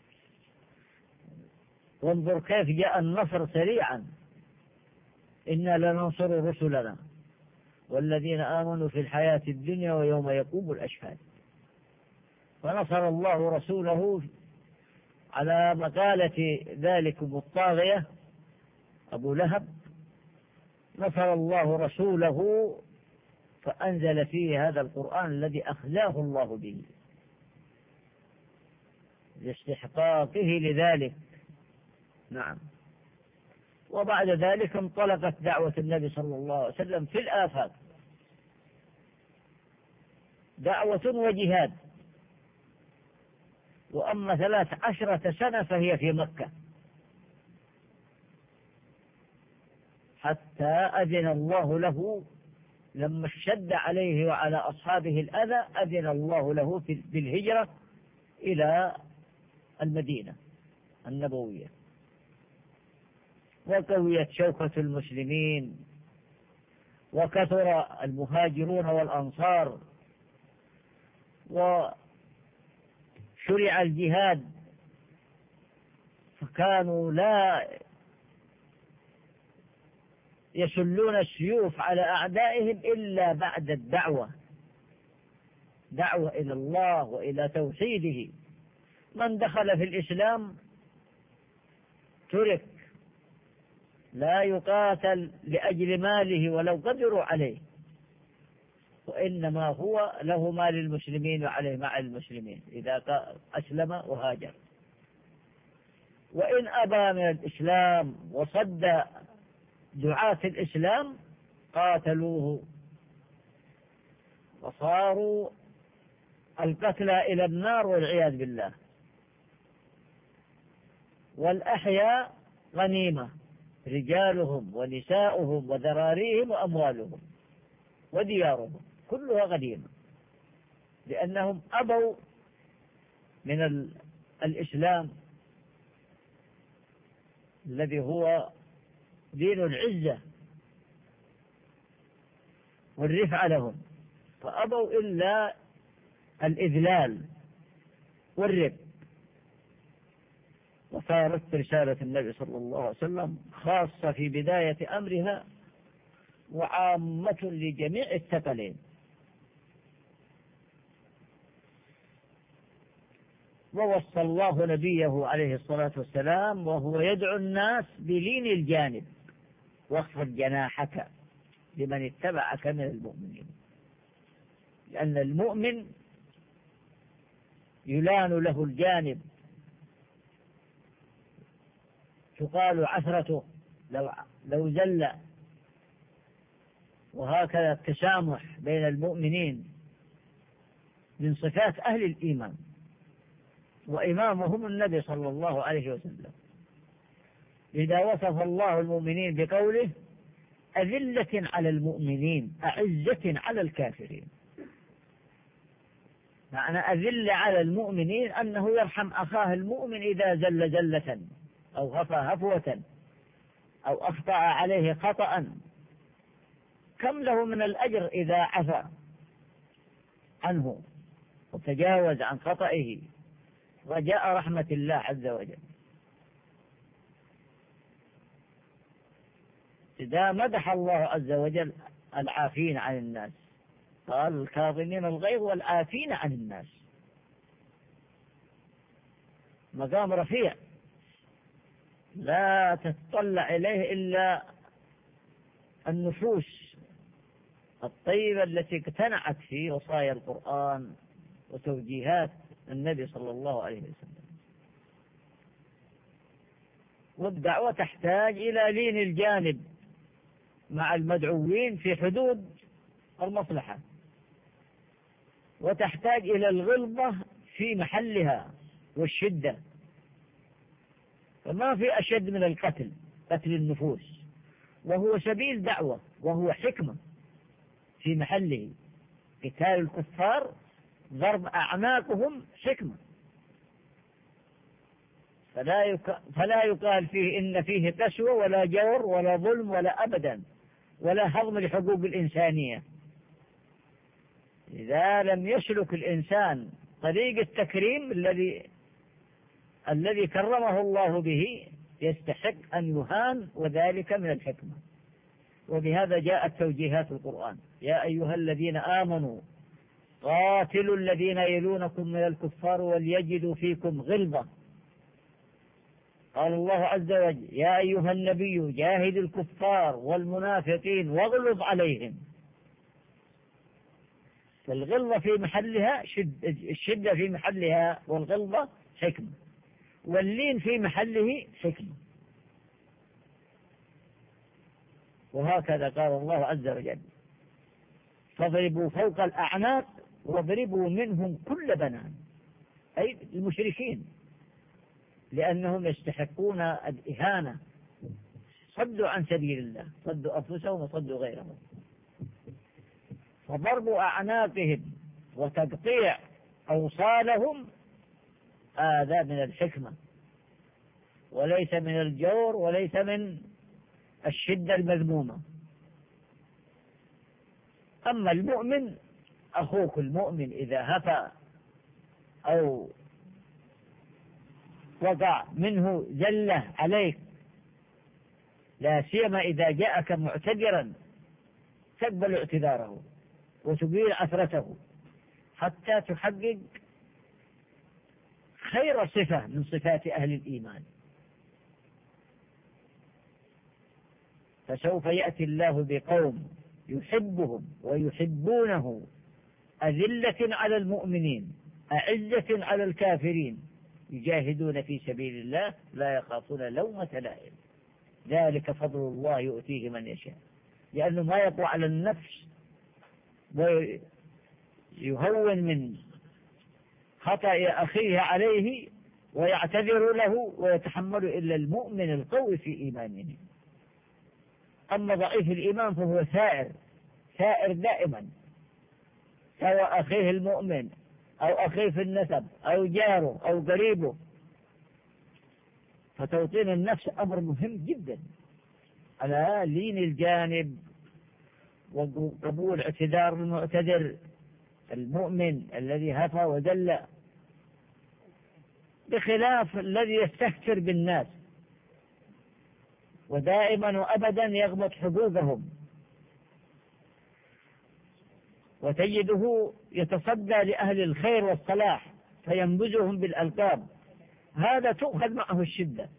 وانظر كيف جاء النصر سريعا: إنا لننصر رسلنا والذين آمنوا في الحياة الدنيا ويوم يقوم الأشهاد. فنصر الله رسوله على مقالة ذلكم الطاغية أبو لهب، نصر الله رسوله فأنزل فيه هذا القرآن الذي أخزاه الله به لاستحقاقه لذلك. نعم. وبعد ذلك انطلقت دعوة النبي صلى الله عليه وسلم في الآفاق، دعوة وجهاد. وأما ثلاث عشرة سنة فهي في مكة، حتى أذن الله له لما اشتد عليه وعلى أصحابه الأذى، أذن الله له بالهجرة إلى المدينة النبوية، وقويت شوكة المسلمين، وكثر المهاجرون والأنصار وشرع الجهاد، فكانوا لا يسلون السيوف على أعدائهم إلا بعد الدعوة، دعوة إلى الله وإلى توحيده. من دخل في الإسلام ترك، لا يقاتل لأجل ماله ولو قدروا عليه، وإنما هو له مال المسلمين وعليه مع المسلمين إذا أسلم وهاجر. وإن أبى من الإسلام وصد دعاة الإسلام قاتلوه وصاروا القتلى إلى النار والعياذ بالله. والأحياء غنيمة، رجالهم ونساؤهم وذراريهم وأموالهم وديارهم كلها غنيمة، لأنهم أبوا من الإسلام الذي هو دين العزة والرفعة لهم، فأبوا إلا الإذلال والرب. وصارت رسالة النبي صلى الله عليه وسلم خاصة في بداية أمرها وعامة لجميع الثقلين. ووصى الله نبيه عليه الصلاة والسلام وهو يدعو الناس بلين الجانب واخفض جناحك لمن اتبعك من المؤمنين، لأن المؤمن يلان له الجانب، تقال عثرته لو, لو زل. وهكذا التسامح بين المؤمنين من صفات أهل الإيمان، وإمامهم النبي صلى الله عليه وسلم. إذا وصف الله المؤمنين بقوله أذلة على المؤمنين أعزة على الكافرين، معنى أذل على المؤمنين أنه يرحم أخاه المؤمن إذا زل زلة أو غفى هفوة أو أخطأ عليه خطأ، كم له من الأجر إذا عفى عنه وتجاوز عن خطئه رجاء رحمة الله عز وجل. إذا مدح الله عز وجل العافين عن الناس قال الكاظمين الغيظ والعافين عن الناس، مقام رفيع لا تتطلع إليه إلا النفوس الطيبة التي اقتنعت في وصايا القرآن وتوجيهات النبي صلى الله عليه وسلم. والدعوة تحتاج إلى لين الجانب مع المدعوين في حدود المصلحة، وتحتاج إلى الغلظة في محلها والشدة. فما في أشد من القتل، قتل النفوس، وهو سبيل دعوة وهو حكمة في محله. قتال الكفار ضرب أعناقهم حكمة، فلا يك... فلا يقال فيه إن فيه قسوة ولا جور ولا ظلم ولا أبدا ولا هضم لحقوق الإنسانية. إذا لم يسلك الإنسان طريق التكريم الذي الذي كرمه الله به يستحق أن يهان، وذلك من الحكمة. وبهذا جاءت توجيهات القرآن: يا أيها الذين آمنوا قاتلوا الذين يلونكم من الكفار وليجدوا فيكم غلظة. قال الله عز وجل: يا أيها النبي جاهد الكفار والمنافقين واغلظ عليهم. فالغلظة في محلها شد، الشدة في محلها، والغلظة حكمة، واللين في محله حكمة. وهكذا قال الله عز وجل: فاضربوا فوق الأعناق واضربوا منهم كل بنان، أي المشركين، لأنهم يستحقون الإهانة، صدوا عن سبيل الله، صدوا أنفسهم وصدوا غيرهم. فضرب أعناقهم وتقطيع أوصالهم هذا من الحكمة، وليس من الجور وليس من الشدة المذمومة. أما المؤمن أخوك المؤمن إذا هفى أو وقع منه زلة عليك، لا سيما إذا جاءك معتذرا، تقبل اعتذاره وتبين أثرته حتى تحقق خير صفة من صفات أهل الإيمان. فسوف يأتي الله بقوم يحبهم ويحبونه أذلة على المؤمنين أعزة على الكافرين يجاهدون في سبيل الله لا يخافون لومة لائم، ذلك فضل الله يؤتيه من يشاء. لأنه ما يقوى على النفس ويهون من خطأ أخيه عليه ويعتذر له ويتحمل إلا المؤمن القوي في إيمانه. أما ضعيف الإيمان فهو ثائر ثائر دائما، سواء أخيه المؤمن أو أخيه في النسب أو جاره أو قريبه. فتوطين النفس أمر مهم جدا على لين الجانب وقبول اعتذار المعتذر المؤمن الذي هفى وذل، بخلاف الذي يستهتر بالناس ودائما وأبدا يغمط حقوقهم، وتجده يتصدى لأهل الخير والصلاح فينبذهم بالألقاب، هذا تؤخذ معه الشدة.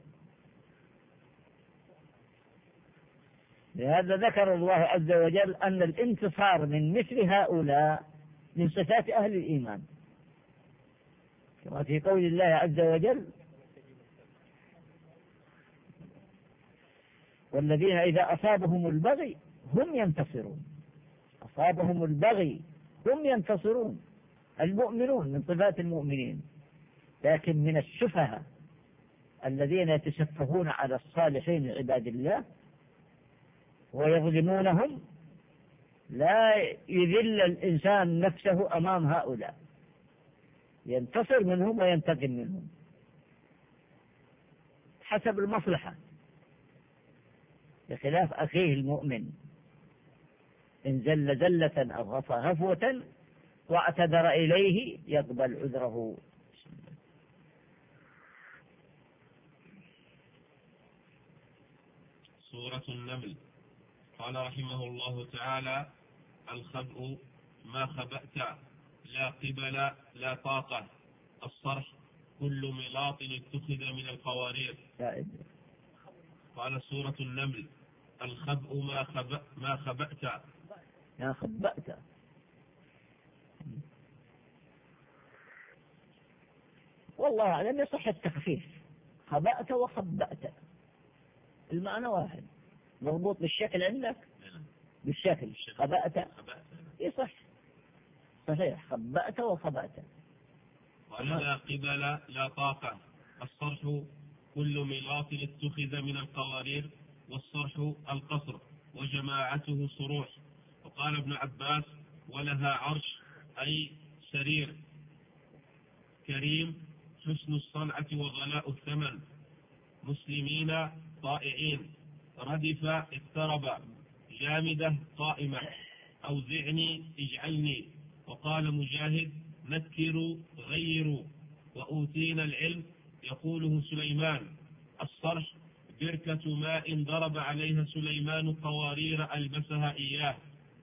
لهذا ذكر الله عز وجل أن الانتصار من مثل هؤلاء من صفات أهل الإيمان، كما في قول الله عز وجل: والذين إذا أصابهم البغي هم ينتصرون. أصابهم البغي هم ينتصرون، المؤمنون من صفات المؤمنين. لكن من السفهاء الذين يتسفهون على الصالحين من عباد الله ويظلمونهم، لا يذل الإنسان نفسه أمام هؤلاء، ينتصر منهم وينتقم منهم حسب المصلحة، بخلاف أخيه المؤمن إن زل زلة أو غفى هفوة واعتذر إليه يقبل عذره. سورة النمل. قال رحمه الله تعالى: الخبء ما خبأت، لا قبل لا طاقة، الصرح كل ملاط اتخذ من القوارير. قال سورة النمل: الخبء ما خبأ ما خبأت ما خبأت. والله أعلم يصح التخفيف، خبأت وخبأت المعنى واحد، مربوط بالشكل عندك بالشكل. خبأت يصح صحيح، خبأت وخبأت. قال لا قبل لا طاقة، الصرح كل ملاط اتخذ من القوارير، والصرح القصر وجماعته صروح. وقال ابن عباس: ولها عرش أي سرير كريم، حسن الصنعة وغلاء الثمن، مسلمين طائعين، ردف اقترب، جامدة قائمة، أوزعني اجعلني. وقال مجاهد: نكروا غيروا. وأوتينا العلم يقوله سليمان. الصرح بركة ماء ضرب عليها سليمان قوارير ألبسها إياه.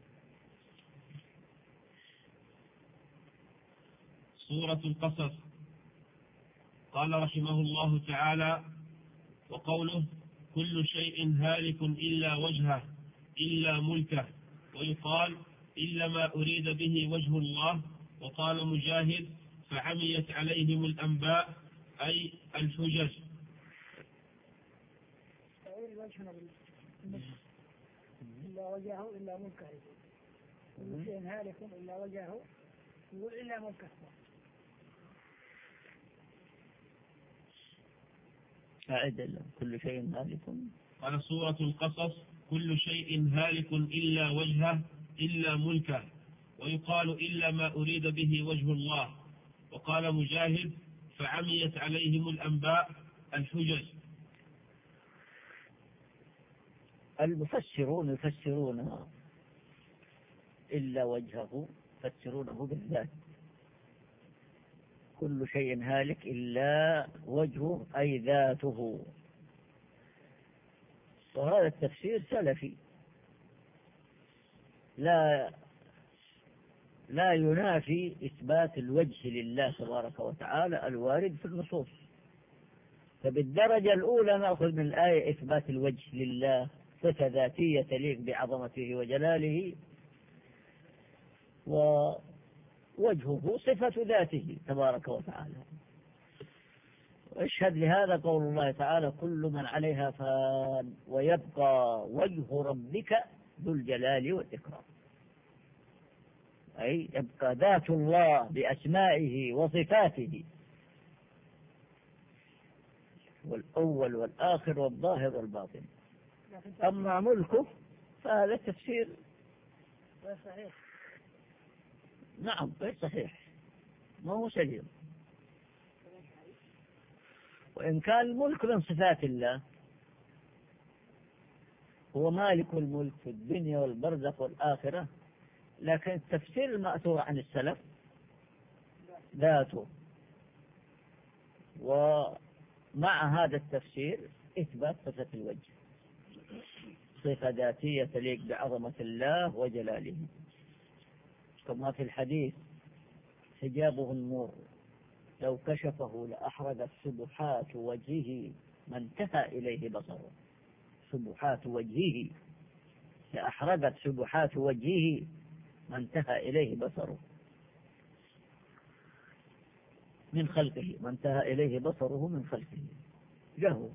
سورة القصص. قال رحمه الله تعالى: وقوله: كل شيء هالك إلا وجهه إلا ملكه. ويقال: إلا ما أريد به وجه الله. وقال مجاهد: فعميت عليهم الأنباء أي الحجج. إلا وجهه إلا ملكه، كل شيء هالك إلا وجهه إلا ملكه. أعد كل شيء هالك. قال سورة القصص: كل شيء هالك إلا وجهه إلا ملكه. ويقال: إلا ما أريد به وجه الله. وقال مجاهد: فعميت عليهم الأنباء الحجج. المفسرون يفسرون إلا وجهه يفسرونه بالذات. كل شيء هالك إلا وجهه أي ذاته. وهذا التفسير سلفي لا لا ينافي إثبات الوجه لله تبارك وتعالى الوارد في النصوص. فبالدرجة الأولى نأخذ من الآية إثبات الوجه لله، صفة ذاتية تليق بعظمته وجلاله، ووجهه صفة ذاته تبارك وتعالى. واشهد لهذا قول الله تعالى: كل من عليها فان ويبقى وجه ربك ذو الجلال والإكرام. أي يبقى ذات الله بأسمائه وصفاته، والأول والآخر والظاهر والباطن. أما ملكه فهذا تفسير صحيح. نعم غير صحيح، ما هو سليم. وإن كان الملك من صفات الله، هو مالك الملك في الدنيا والبرزخ والآخرة، لكن التفسير المأثور عن السلف ذاته. ومع هذا التفسير إثبات صفة الوجه، صفة ذاتية تليق بعظمة الله وجلاله، كما في الحديث: حجابه النور لو كشفه لأحرقت سبحات وجهه ما انتهى إليه بصره. سبحات وجهه لأحرقت سبحات وجهه ما انتهى إليه بصره من خلقه، ما انتهى إليه بصره من خلقه له.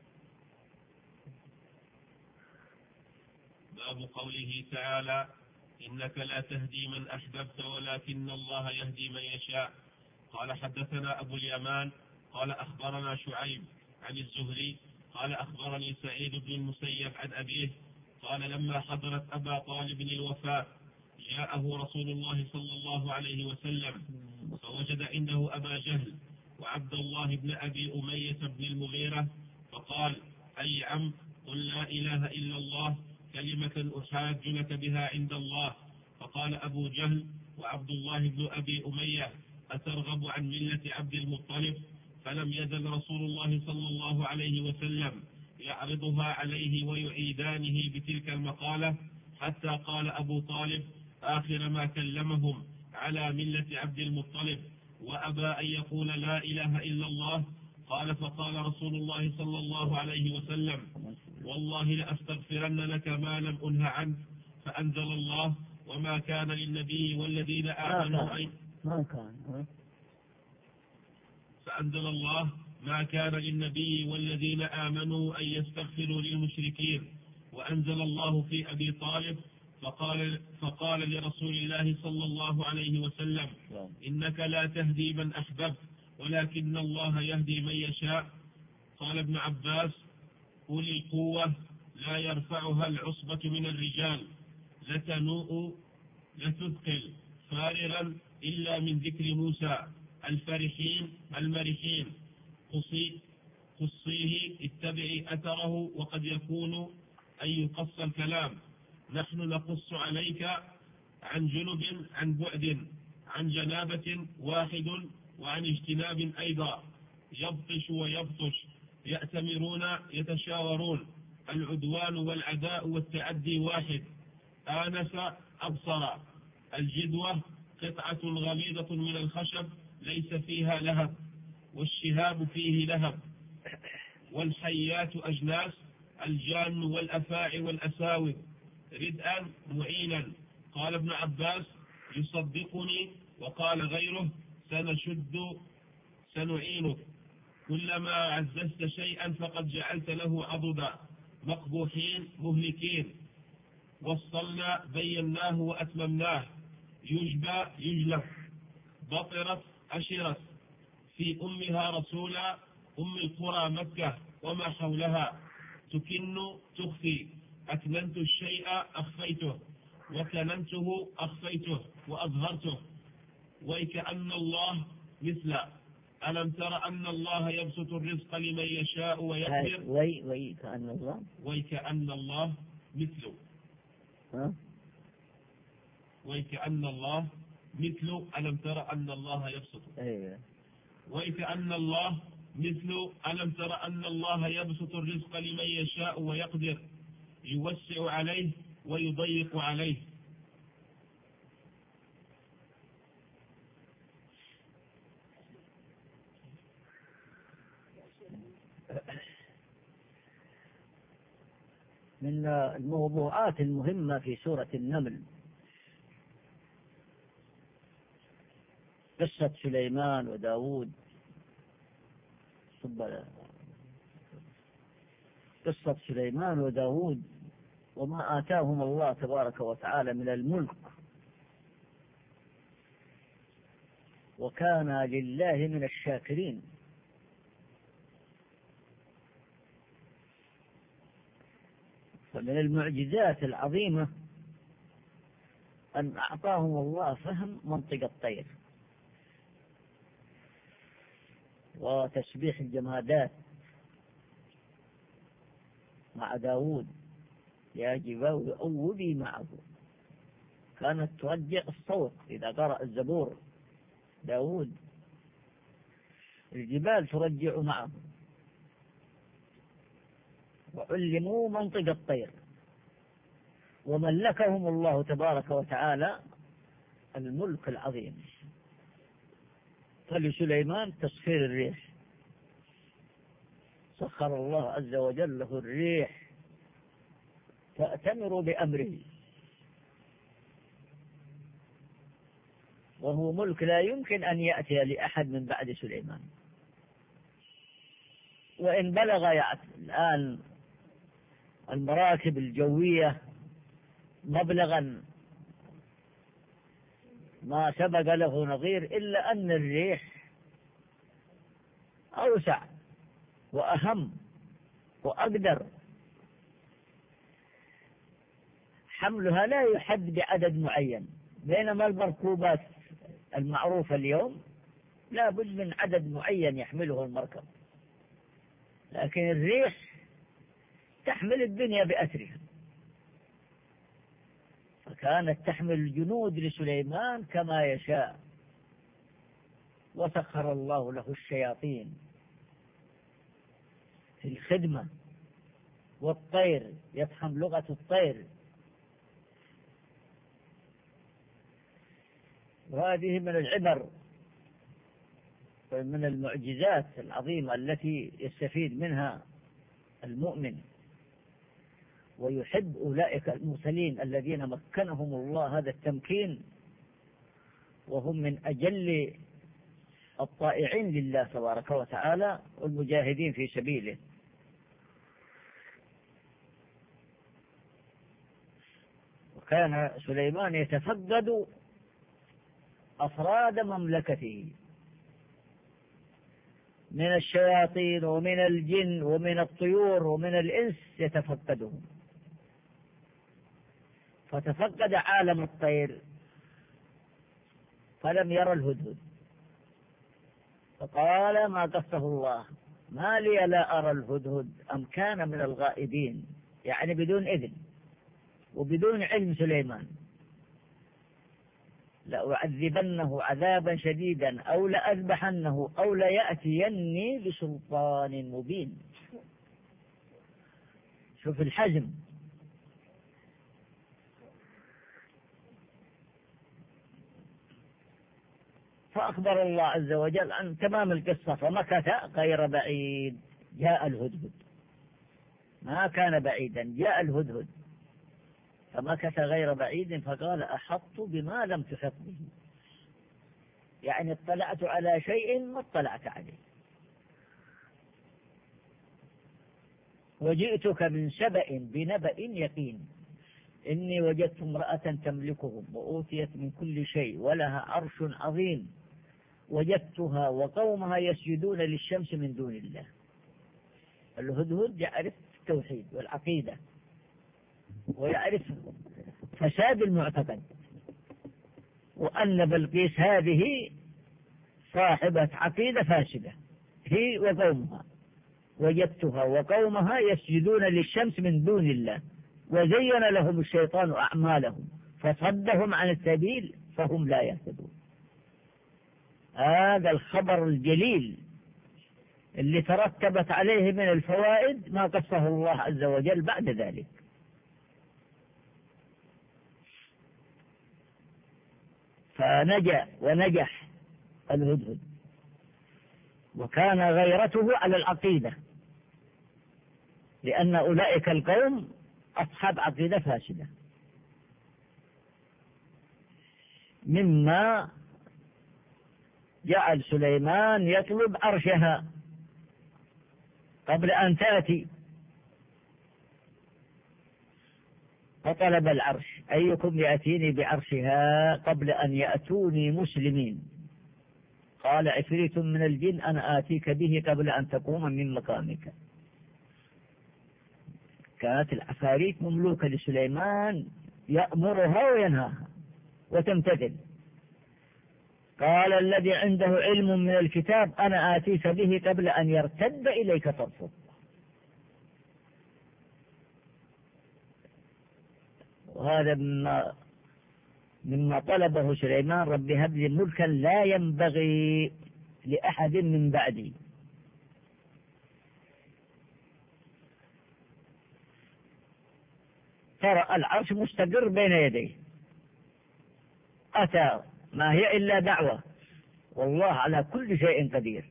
باب قوله تعالى: إنك لا تهدي من أحببت ولكن الله يهدي من يشاء. قال: حدثنا أبو اليمان قال أخبرنا شعيب عن الزهري قال أخبرني سعيد بن المسيب عن أبيه قال: لما حضرت أبا طالب الوفاة جاءه رسول الله صلى الله عليه وسلم فوجد عنده أبا جهل وعبد الله بن أبي أمية بن المغيرة، فقال: أي عم، قل لا إله إلا الله كلمة أحاج لك بها عند الله. فقال أبو جهل وعبد الله بن أبي أمية: أترغب عن ملة عبد المطلب؟ فلم يزل رسول الله صلى الله عليه وسلم يعرضها عليه ويعيدانه بتلك المقالة، حتى قال أبو طالب آخر ما كلمهم: على ملة عبد المطلب، وأبى أن يقول لا إله إلا الله. قال: فقال رسول الله صلى الله عليه وسلم: والله لأستغفرن لك ما لم أنه عنه. فأنزل الله: وما كان للنبي والذين آمنوا أن ما كان فأنزل الله: ما كان للنبي والذين آمنوا أن يستغفروا للمشركين. وأنزل الله في أبي طالب فقال, فقال لرسول الله صلى الله عليه وسلم: إنك لا تهدي من أحببت ولكن الله يهدي من يشاء. قال ابن عباس: أولي القوة لا يرفعها العصبة من الرجال، لتنوء لتثقل فارغا إلا من ذكر موسى الفرحين المرحين. قصي قصيه اتبعي أثره، وقد يكون أن يقص الكلام. نحن نقص عليك عن جنب عن بعد، عن جنابة واحد، وعن اجتناب أيضا. يبطش ويبطش، يأتمرون يتشاورون، العدوان والعداء والتعدي واحد. آنس أبصر. الجدوة قطعة غليظة من الخشب ليس فيها لهب، والشهاب فيه لهب. والحيات أجناس، الجان والأفاعي والأساود، ردءا معينا. قال ابن عباس: يصدقني. وقال غيره: سنشد سنعينك. كلما عززت شيئا فقد جعلت له عضدا. مقبوحين مهلكين. وصلنا بيناه وأتممناه. يجبى يجلف. بطرت أشرت. في أمها رسولا، أم القرى مكة وما حولها. تكن تخفي. أكننت الشيء أخفيته، وكننته أخفيته وأظهرته. ويكأن الله مثل. ألم تر أن الله يبسط الرزق لمن يشاء ويقدر. وي وي كأن الله ويكأن الله مثله. ها؟ ويكأن الله مثل ألم تر أن الله يبسط. أيوة. وكأن الله مثل ألم تر أن الله يبسط الرزق لمن يشاء ويقدر يوسع عليه ويضيق عليه. من الموضوعات المهمة في سورة النمل قصة سليمان وداود، قصة سليمان وداود وما آتاهم الله تبارك وتعالى من الملك، وكان لله من الشاكرين. فمن المعجزات العظيمة أن أعطاهم الله فهم منطق الطير وتسبيح الجمادات مع داود، يا جبال أوبي معه، كانت ترجع الصوت إذا قرأ الزبور داود، الجبال ترجع معه، وعلموا منطق الطير، وملكهم الله تبارك وتعالى الملك العظيم. فلسليمان تسخير الريح، سخر الله عز وجل له الريح تأتمر بأمره، وهو ملك لا يمكن أن يأتي لأحد من بعد سليمان. وإن بلغ الآن المراكب الجوية مبلغا ما سبق له نظير، إلا أن الريح أوسع وأهم وأقدر، حملها لا يحد بعدد معين، بينما المركوبات المعروفة اليوم لا بد من عدد معين يحمله المركب، لكن الريح تحمل الدنيا بأسرها. فكانت تحمل الجنود لسليمان كما يشاء، وسخر الله له الشياطين في الخدمة، والطير يفهم لغة الطير. وهذه من العبر ومن المعجزات العظيمة التي يستفيد منها المؤمن، ويحب أولئك المرسلين الذين مكنهم الله هذا التمكين، وهم من أجل الطائعين لله تبارك وتعالى والمجاهدين في سبيله. وكان سليمان يتفقد أفراد مملكته من الشياطين ومن الجن ومن الطيور ومن الإنس، يتفقدهم. فتفقد عالم الطير فلم يرى الهدهد، فقال ما قصه الله ما لي لا أرى الهدهد أم كان من الغائبين، يعني بدون إذن وبدون علم سليمان. لأعذبنه عذابا شديدا أو لأذبحنه أو ليأتيني بسلطان مبين. شوف الحزم. فأخبر الله عز وجل عن تمام القصة، فمكث غير بعيد جاء الهدهد، ما كان بعيدا، جاء الهدهد فمكث غير بعيد فقال أحطت بما لم تحط به، يعني اطلعت على شيء ما اطلعت عليه، وجئتك من سبأ بنبأ يقين إني وجدت امرأة تملكهم وأوتيت من كل شيء ولها عرش عظيم وجدتها وقومها يسجدون للشمس من دون الله. الهدهد يعرف التوحيد والعقيدة، ويعرف فساد المعتقد، وأن بلقيس هذه صاحبة عقيدة فاسدة هي وقومها، وجدتها وقومها يسجدون للشمس من دون الله، وزين لهم الشيطان أعمالهم فصدهم عن السبيل فهم لا يهتدون. هذا الخبر الجليل اللي ترتبت عليه من الفوائد ما قصه الله عز وجل بعد ذلك. فنجا ونجح الهدهد، وكان غيرته على العقيدة، لأن أولئك القوم أصحاب عقيدة فاسدة، مما جعل سليمان يطلب عرشها قبل أن تأتي، فطلب العرش: أيكم يأتيني بعرشها قبل أن يأتوني مسلمين؟ قال: عفريت من الجن أنا آتيك به قبل أن تقوم من مقامك. كانت العفاريت مملوكة لسليمان، يأمرها وينهاها وتمتثل. قال: الذي عنده علم من الكتاب أنا آتيك به قبل أن يرتد إليك طرفك. وهذا مما, مما طلبه سليمان: رب هب لي ملكا لا ينبغي لأحد من بعدي. ترى العرش مستقر بين يديه، أتى، ما هي إلا دعوة، والله على كل شيء قدير.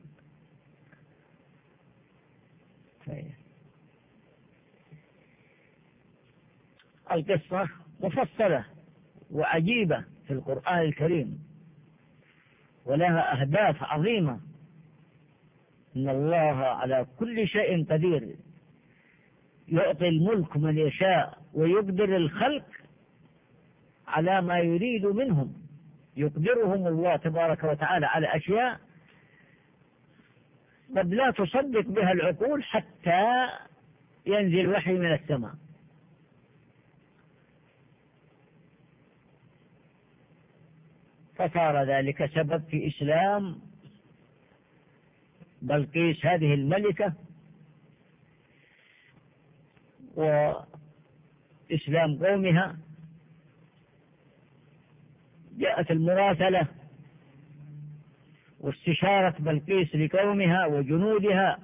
القصة مفصلة وعجيبة في القرآن الكريم، ولها أهداف عظيمة. إن الله على كل شيء قدير، يعطي الملك من يشاء ويقدر الخلق على ما يريد منهم. يقدرهم الله تبارك وتعالى على أشياء قد لا تصدق بها العقول حتى ينزل وحي من السماء. فصار ذلك سبب في إسلام بلقيس هذه الملكة، وإسلام قومها. جاءت المراسلة واستشارة بلقيس لقومها وجنودها،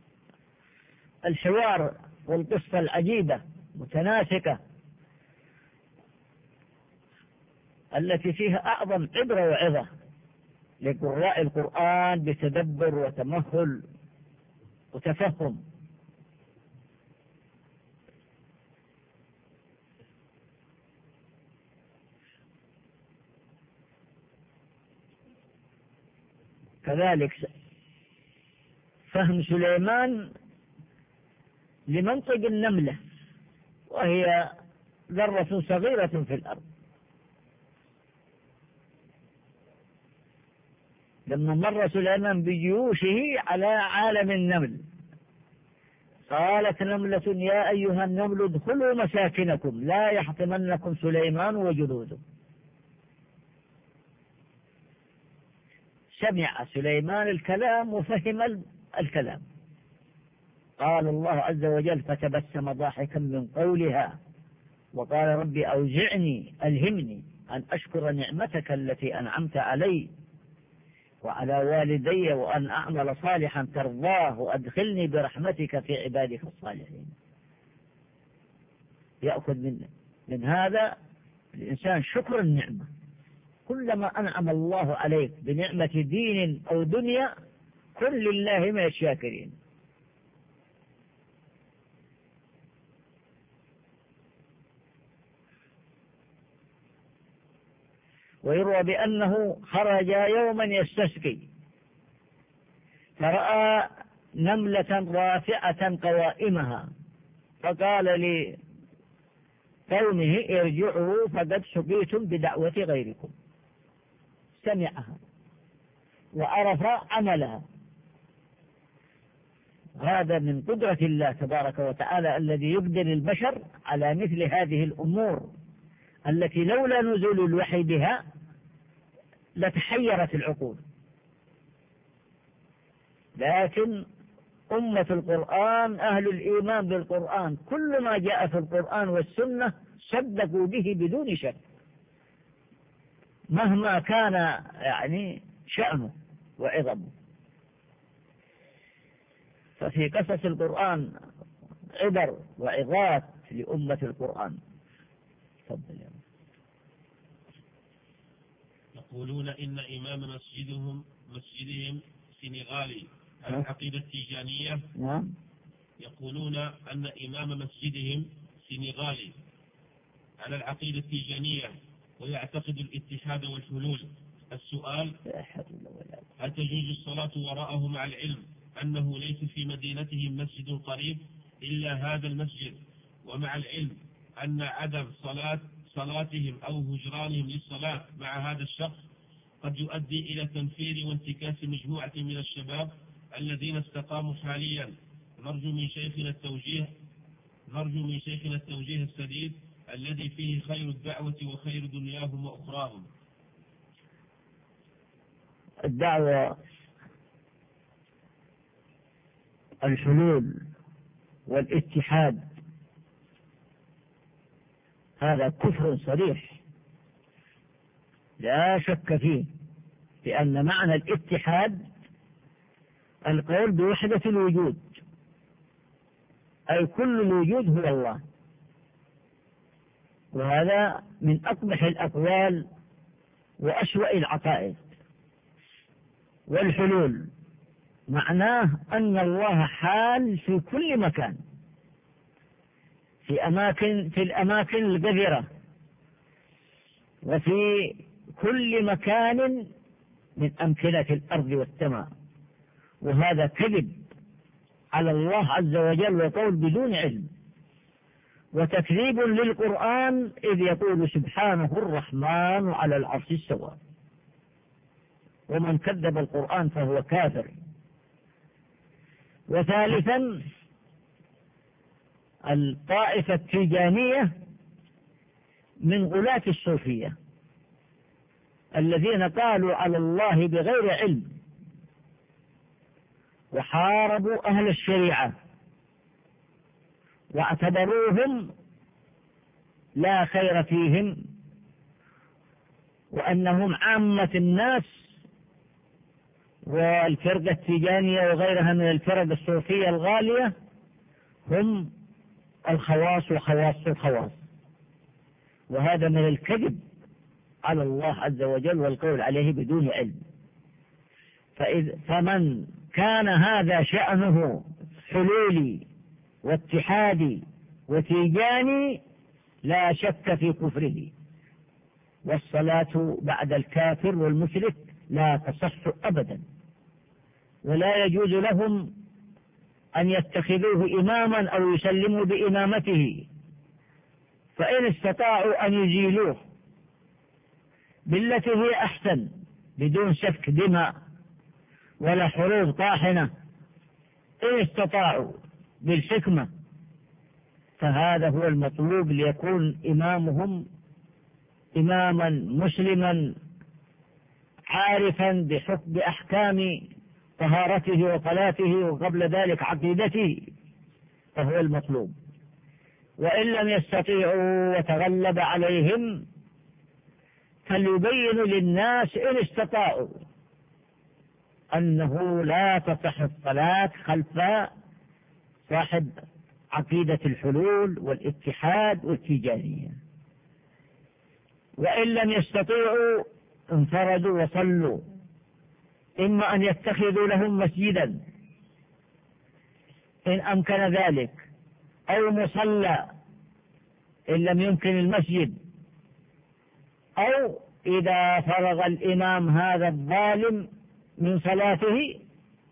الحوار والقصة العجيبة متناسقة التي فيها أعظم عبرة وعظة لقراء القرآن بتدبر وتمهل وتفهم. كذلك فهم سليمان لمنطق النملة، وهي ذرة صغيرة في الأرض. لما مر سليمان بجيوشه على عالم النمل، قالت نملة يا أيها النمل ادخلوا مساكنكم لا يحطمنكم سليمان وجنوده. سمع سليمان الكلام وفهم الكلام. قال الله عز وجل: فتبسم ضاحكا من قولها وقال: ربي أوزعني ألهمني أن أشكر نعمتك التي أنعمت علي وعلى والدي وأن أعمل صالحا ترضاه وأدخلني برحمتك في عبادك الصالحين. يأخذ من, من هذا الإنسان شكر النعمة. كلما أنعم الله عليك بنعمة دين أو دنيا كن لله من الشاكرين. ويروى بأنه خرج يوما يستسقي فرأى نملة رافعة قوائمها، فقال لقومه: ارجعوا فقد سقيتم بدعوة غيركم. سمعها وعرف عملها. هذا من قدرة الله تبارك وتعالى الذي يقدر البشر على مثل هذه الأمور التي لولا نزول الوحي بها لتحيرت العقول. لكن أمة القرآن أهل الإيمان بالقرآن كل ما جاء في القرآن والسنة صدقوا به بدون شك، مهما كان يعني شأنه وعظمه. ففي قصص القرآن عبر وعظات لأمة القرآن. تفضل يا رب. يقولون إن إمام مسجدهم مسجدهم سنغالي على العقيدة التيجانية. نعم. يقولون أن إمام مسجدهم سنغالي على العقيدة التيجانية ويعتقد الاتحاد والحلول. السؤال: هل تجوز الصلاة وراءه مع العلم أنه ليس في مدينتهم مسجد قريب إلا هذا المسجد، ومع العلم أن عدم صلاة صلاتهم أو هجرانهم للصلاة مع هذا الشخص قد يؤدي إلى تنفير وانتكاس مجموعة من الشباب الذين استقاموا حاليا؟ نرجو من شيخنا التوجيه نرجو من شيخنا التوجيه السديد الذي فيه خير الدعوة وخير دنياهم وأخراهم. الدعوة الحلول والاتحاد هذا كفر صريح لا شك فيه، لأن معنى الاتحاد القول بوحدة الوجود، أي كل الوجود هو الله، وهذا من أقبح الأقوال وأسوأ العقائد. والحلول معناه أن الله حال في كل مكان، في أماكن في الأماكن الكثيرة وفي كل مكان من أمكنة الأرض والسماء، وهذا كذب على الله عز وجل وقول بدون علم، وتكذيب للقرآن إذ يقول سبحانه الرحمن على العرش استوى، ومن كذب القرآن فهو كافر. وثالثا الطائفة التيجانية من غلاة الصوفية الذين قالوا على الله بغير علم وحاربوا أهل الشريعة واعتبروهم لا خير فيهم، وأنهم عامة الناس. والفرقة التيجانية وغيرها من الفرق الصوفية الغالية هم الخواص وخواص الخواص، وهذا من الكذب على الله عز وجل والقول عليه بدون علم. فإذ فمن كان هذا شأنه حلولي واتحادي وتيجاني لا شك في كفره، والصلاة بعد الكافر والمشرك لا تصح أبدا، ولا يجوز لهم أن يتخذوه إماما أو يسلموا بإمامته، فإن استطاعوا أن يزيلوه بالتي هي أحسن بدون سفك دماء ولا حروب طاحنة، إن استطاعوا بالحكمة فهذا هو المطلوب، ليكون إمامهم إماما مسلما عارفا بحكم بأحكام طهارته وصلاته وقبل ذلك عقيدته، فهو المطلوب. وإن لم يستطيعوا وتغلب عليهم فليبينوا للناس إن استطاعوا أنه لا تصح الصلاة خلف صاحب عقيدة الحلول والاتحاد والتيجانية. وإن لم يستطيعوا انفردوا وصلوا، إما أن يتخذوا لهم مسجدا إن أمكن ذلك، أو مصلى إن لم يمكن المسجد، أو إذا فرغ الإمام هذا الظالم من صلاته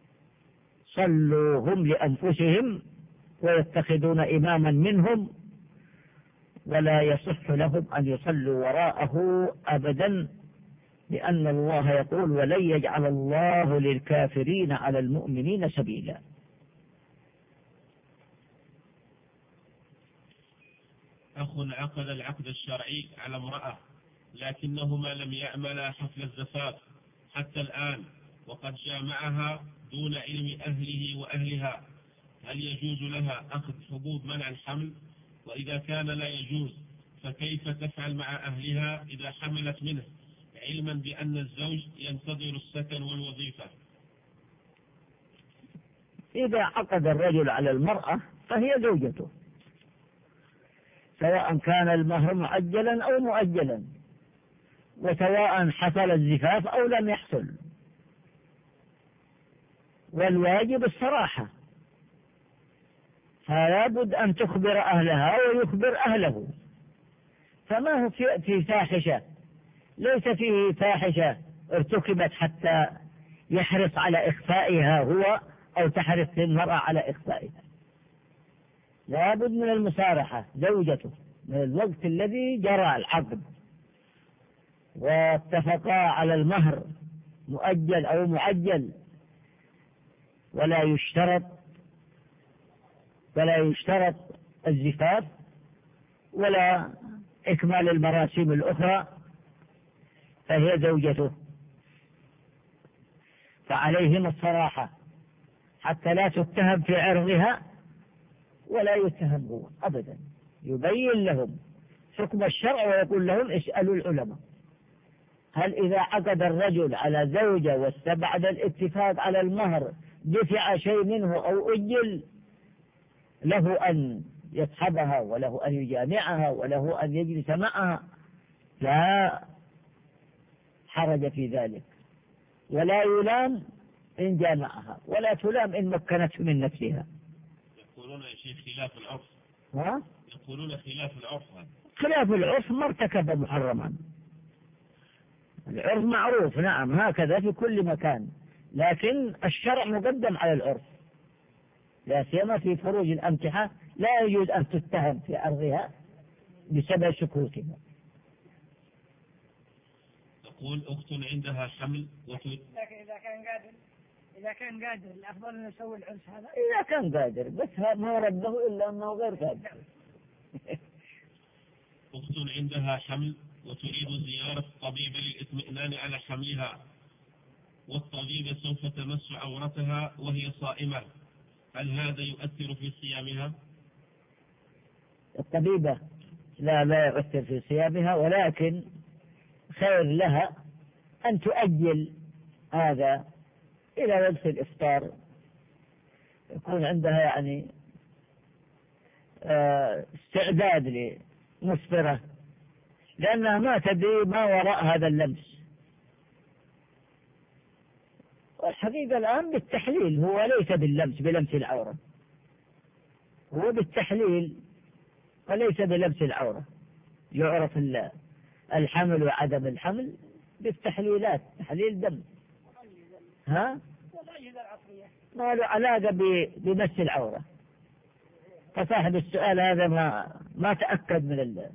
صلوا هم لأنفسهم ويتخذون إماما منهم، ولا يصح لهم أن يصلوا وراءه أبدا، لأن الله يقول ولن يجعل الله للكافرين على المؤمنين سبيلا. أخ عقد العقد الشرعي على امرأة لكنهما لم يعملا حفل الزفاف حتى الآن، وقد جامعها دون علم أهله وأهلها، هل يجوز لها أخذ حبوب منع الحمل؟ وإذا كان لا يجوز فكيف تفعل مع أهلها إذا حملت منه، علما بأن الزوج ينتظر السكن والوظيفة. إذا عقد الرجل على المرأة فهي زوجته، سواء كان المهر معجلا أو مؤجلا، وسواء حصل الزفاف أو لم يحصل، والواجب الصراحة، فلا بد أن تخبر أهلها ويخبر أهله. فما هو في فاحشة، ليس فيه فاحشة ارتكبت حتى يحرص على إخفائها هو أو تحرص المرأة على إخفائها. لا بد من المصارحة، زوجته من الوقت الذي جرى العقد واتفقا على المهر مؤجل أو معجل، ولا يشترط ولا يشترط الزفاف ولا إكمال المراسم الأخرى، فهي زوجته. فعليهم الصراحة حتى لا تتهم في عرضها ولا يتهم هو أبدا، يبين لهم حكم الشرع ويقول لهم اسألوا العلماء، هل إذا عقد الرجل على زوجة واستبعد الاتفاق على المهر دفع شيء منه أو أجل، له أن يصحبها وله أن يجامعها وله أن يجلس معها، لا حرج في ذلك، ولا يلام إن جامعها ولا تلام إن مكنته من نفسها. يقولون يا شيخ خلاف العرف. ها؟ يقولون خلاف العرف. خلاف العرف ما ارتكب محرما، العرف معروف، نعم هكذا في كل مكان، لكن الشرع مقدم على العرف، لا سيما في فروج الأمتحة لا يجوز أن تتهم في عرضها بسبب شكوكها. تقول أخت عندها حمل وت... لكن إذا كان قادر إذا كان قادر الأفضل أن يسوي العرس هذا. إذا كان قادر، بس ما رده إلا أنه غير قادر. أخت عندها حمل وتريد زيارة طبيب للإطمئنان على حملها، والطبيب سوف تمس عورتها وهي صائمة، هل هذا يؤثر في صيامها؟ الطبيبة لا لا يؤثر في صيامها، ولكن خير لها أن تؤجل هذا إلى وقت الإفطار، يكون عندها يعني استعداد لمسفرة، لأنها ما تدري ما وراء هذا اللمس. والحقيقة الآن بالتحليل، هو ليس باللمس بلمس العورة، هو بالتحليل وليس بلمس العورة، يعرف الحمل وعدم الحمل بالتحليلات، تحليل دم. ها؟ ما له علاقة بمس العورة، فصاحب السؤال هذا ما ما تأكد من ال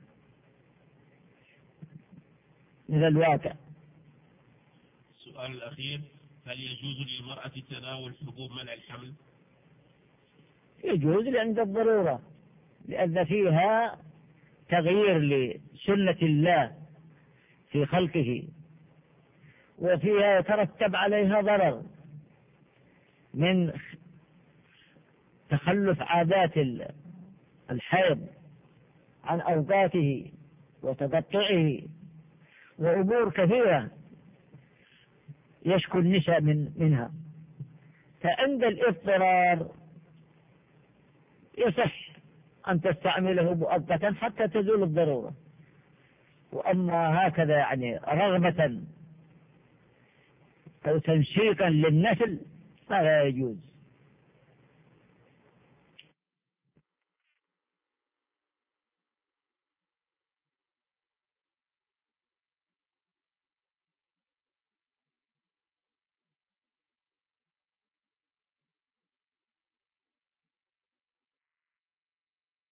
من الواقع. السؤال الأخير، هل يجوز للمرأة تناول حبوب منع الحمل؟ يجوز عند الضرورة، لأن فيها تغيير لسنة الله في خلقه، وفيها يترتب عليها ضرر من تخلف عادات الحيض عن أوقاته وتقطعه، وأمور كثيرة يشكو النساء من منها. فعند الاضطرار يصح أن تستعمله مؤقتا حتى تزول الضرورة، وأما هكذا يعني رغبة أو تنشيطا للنسل فلا يجوز.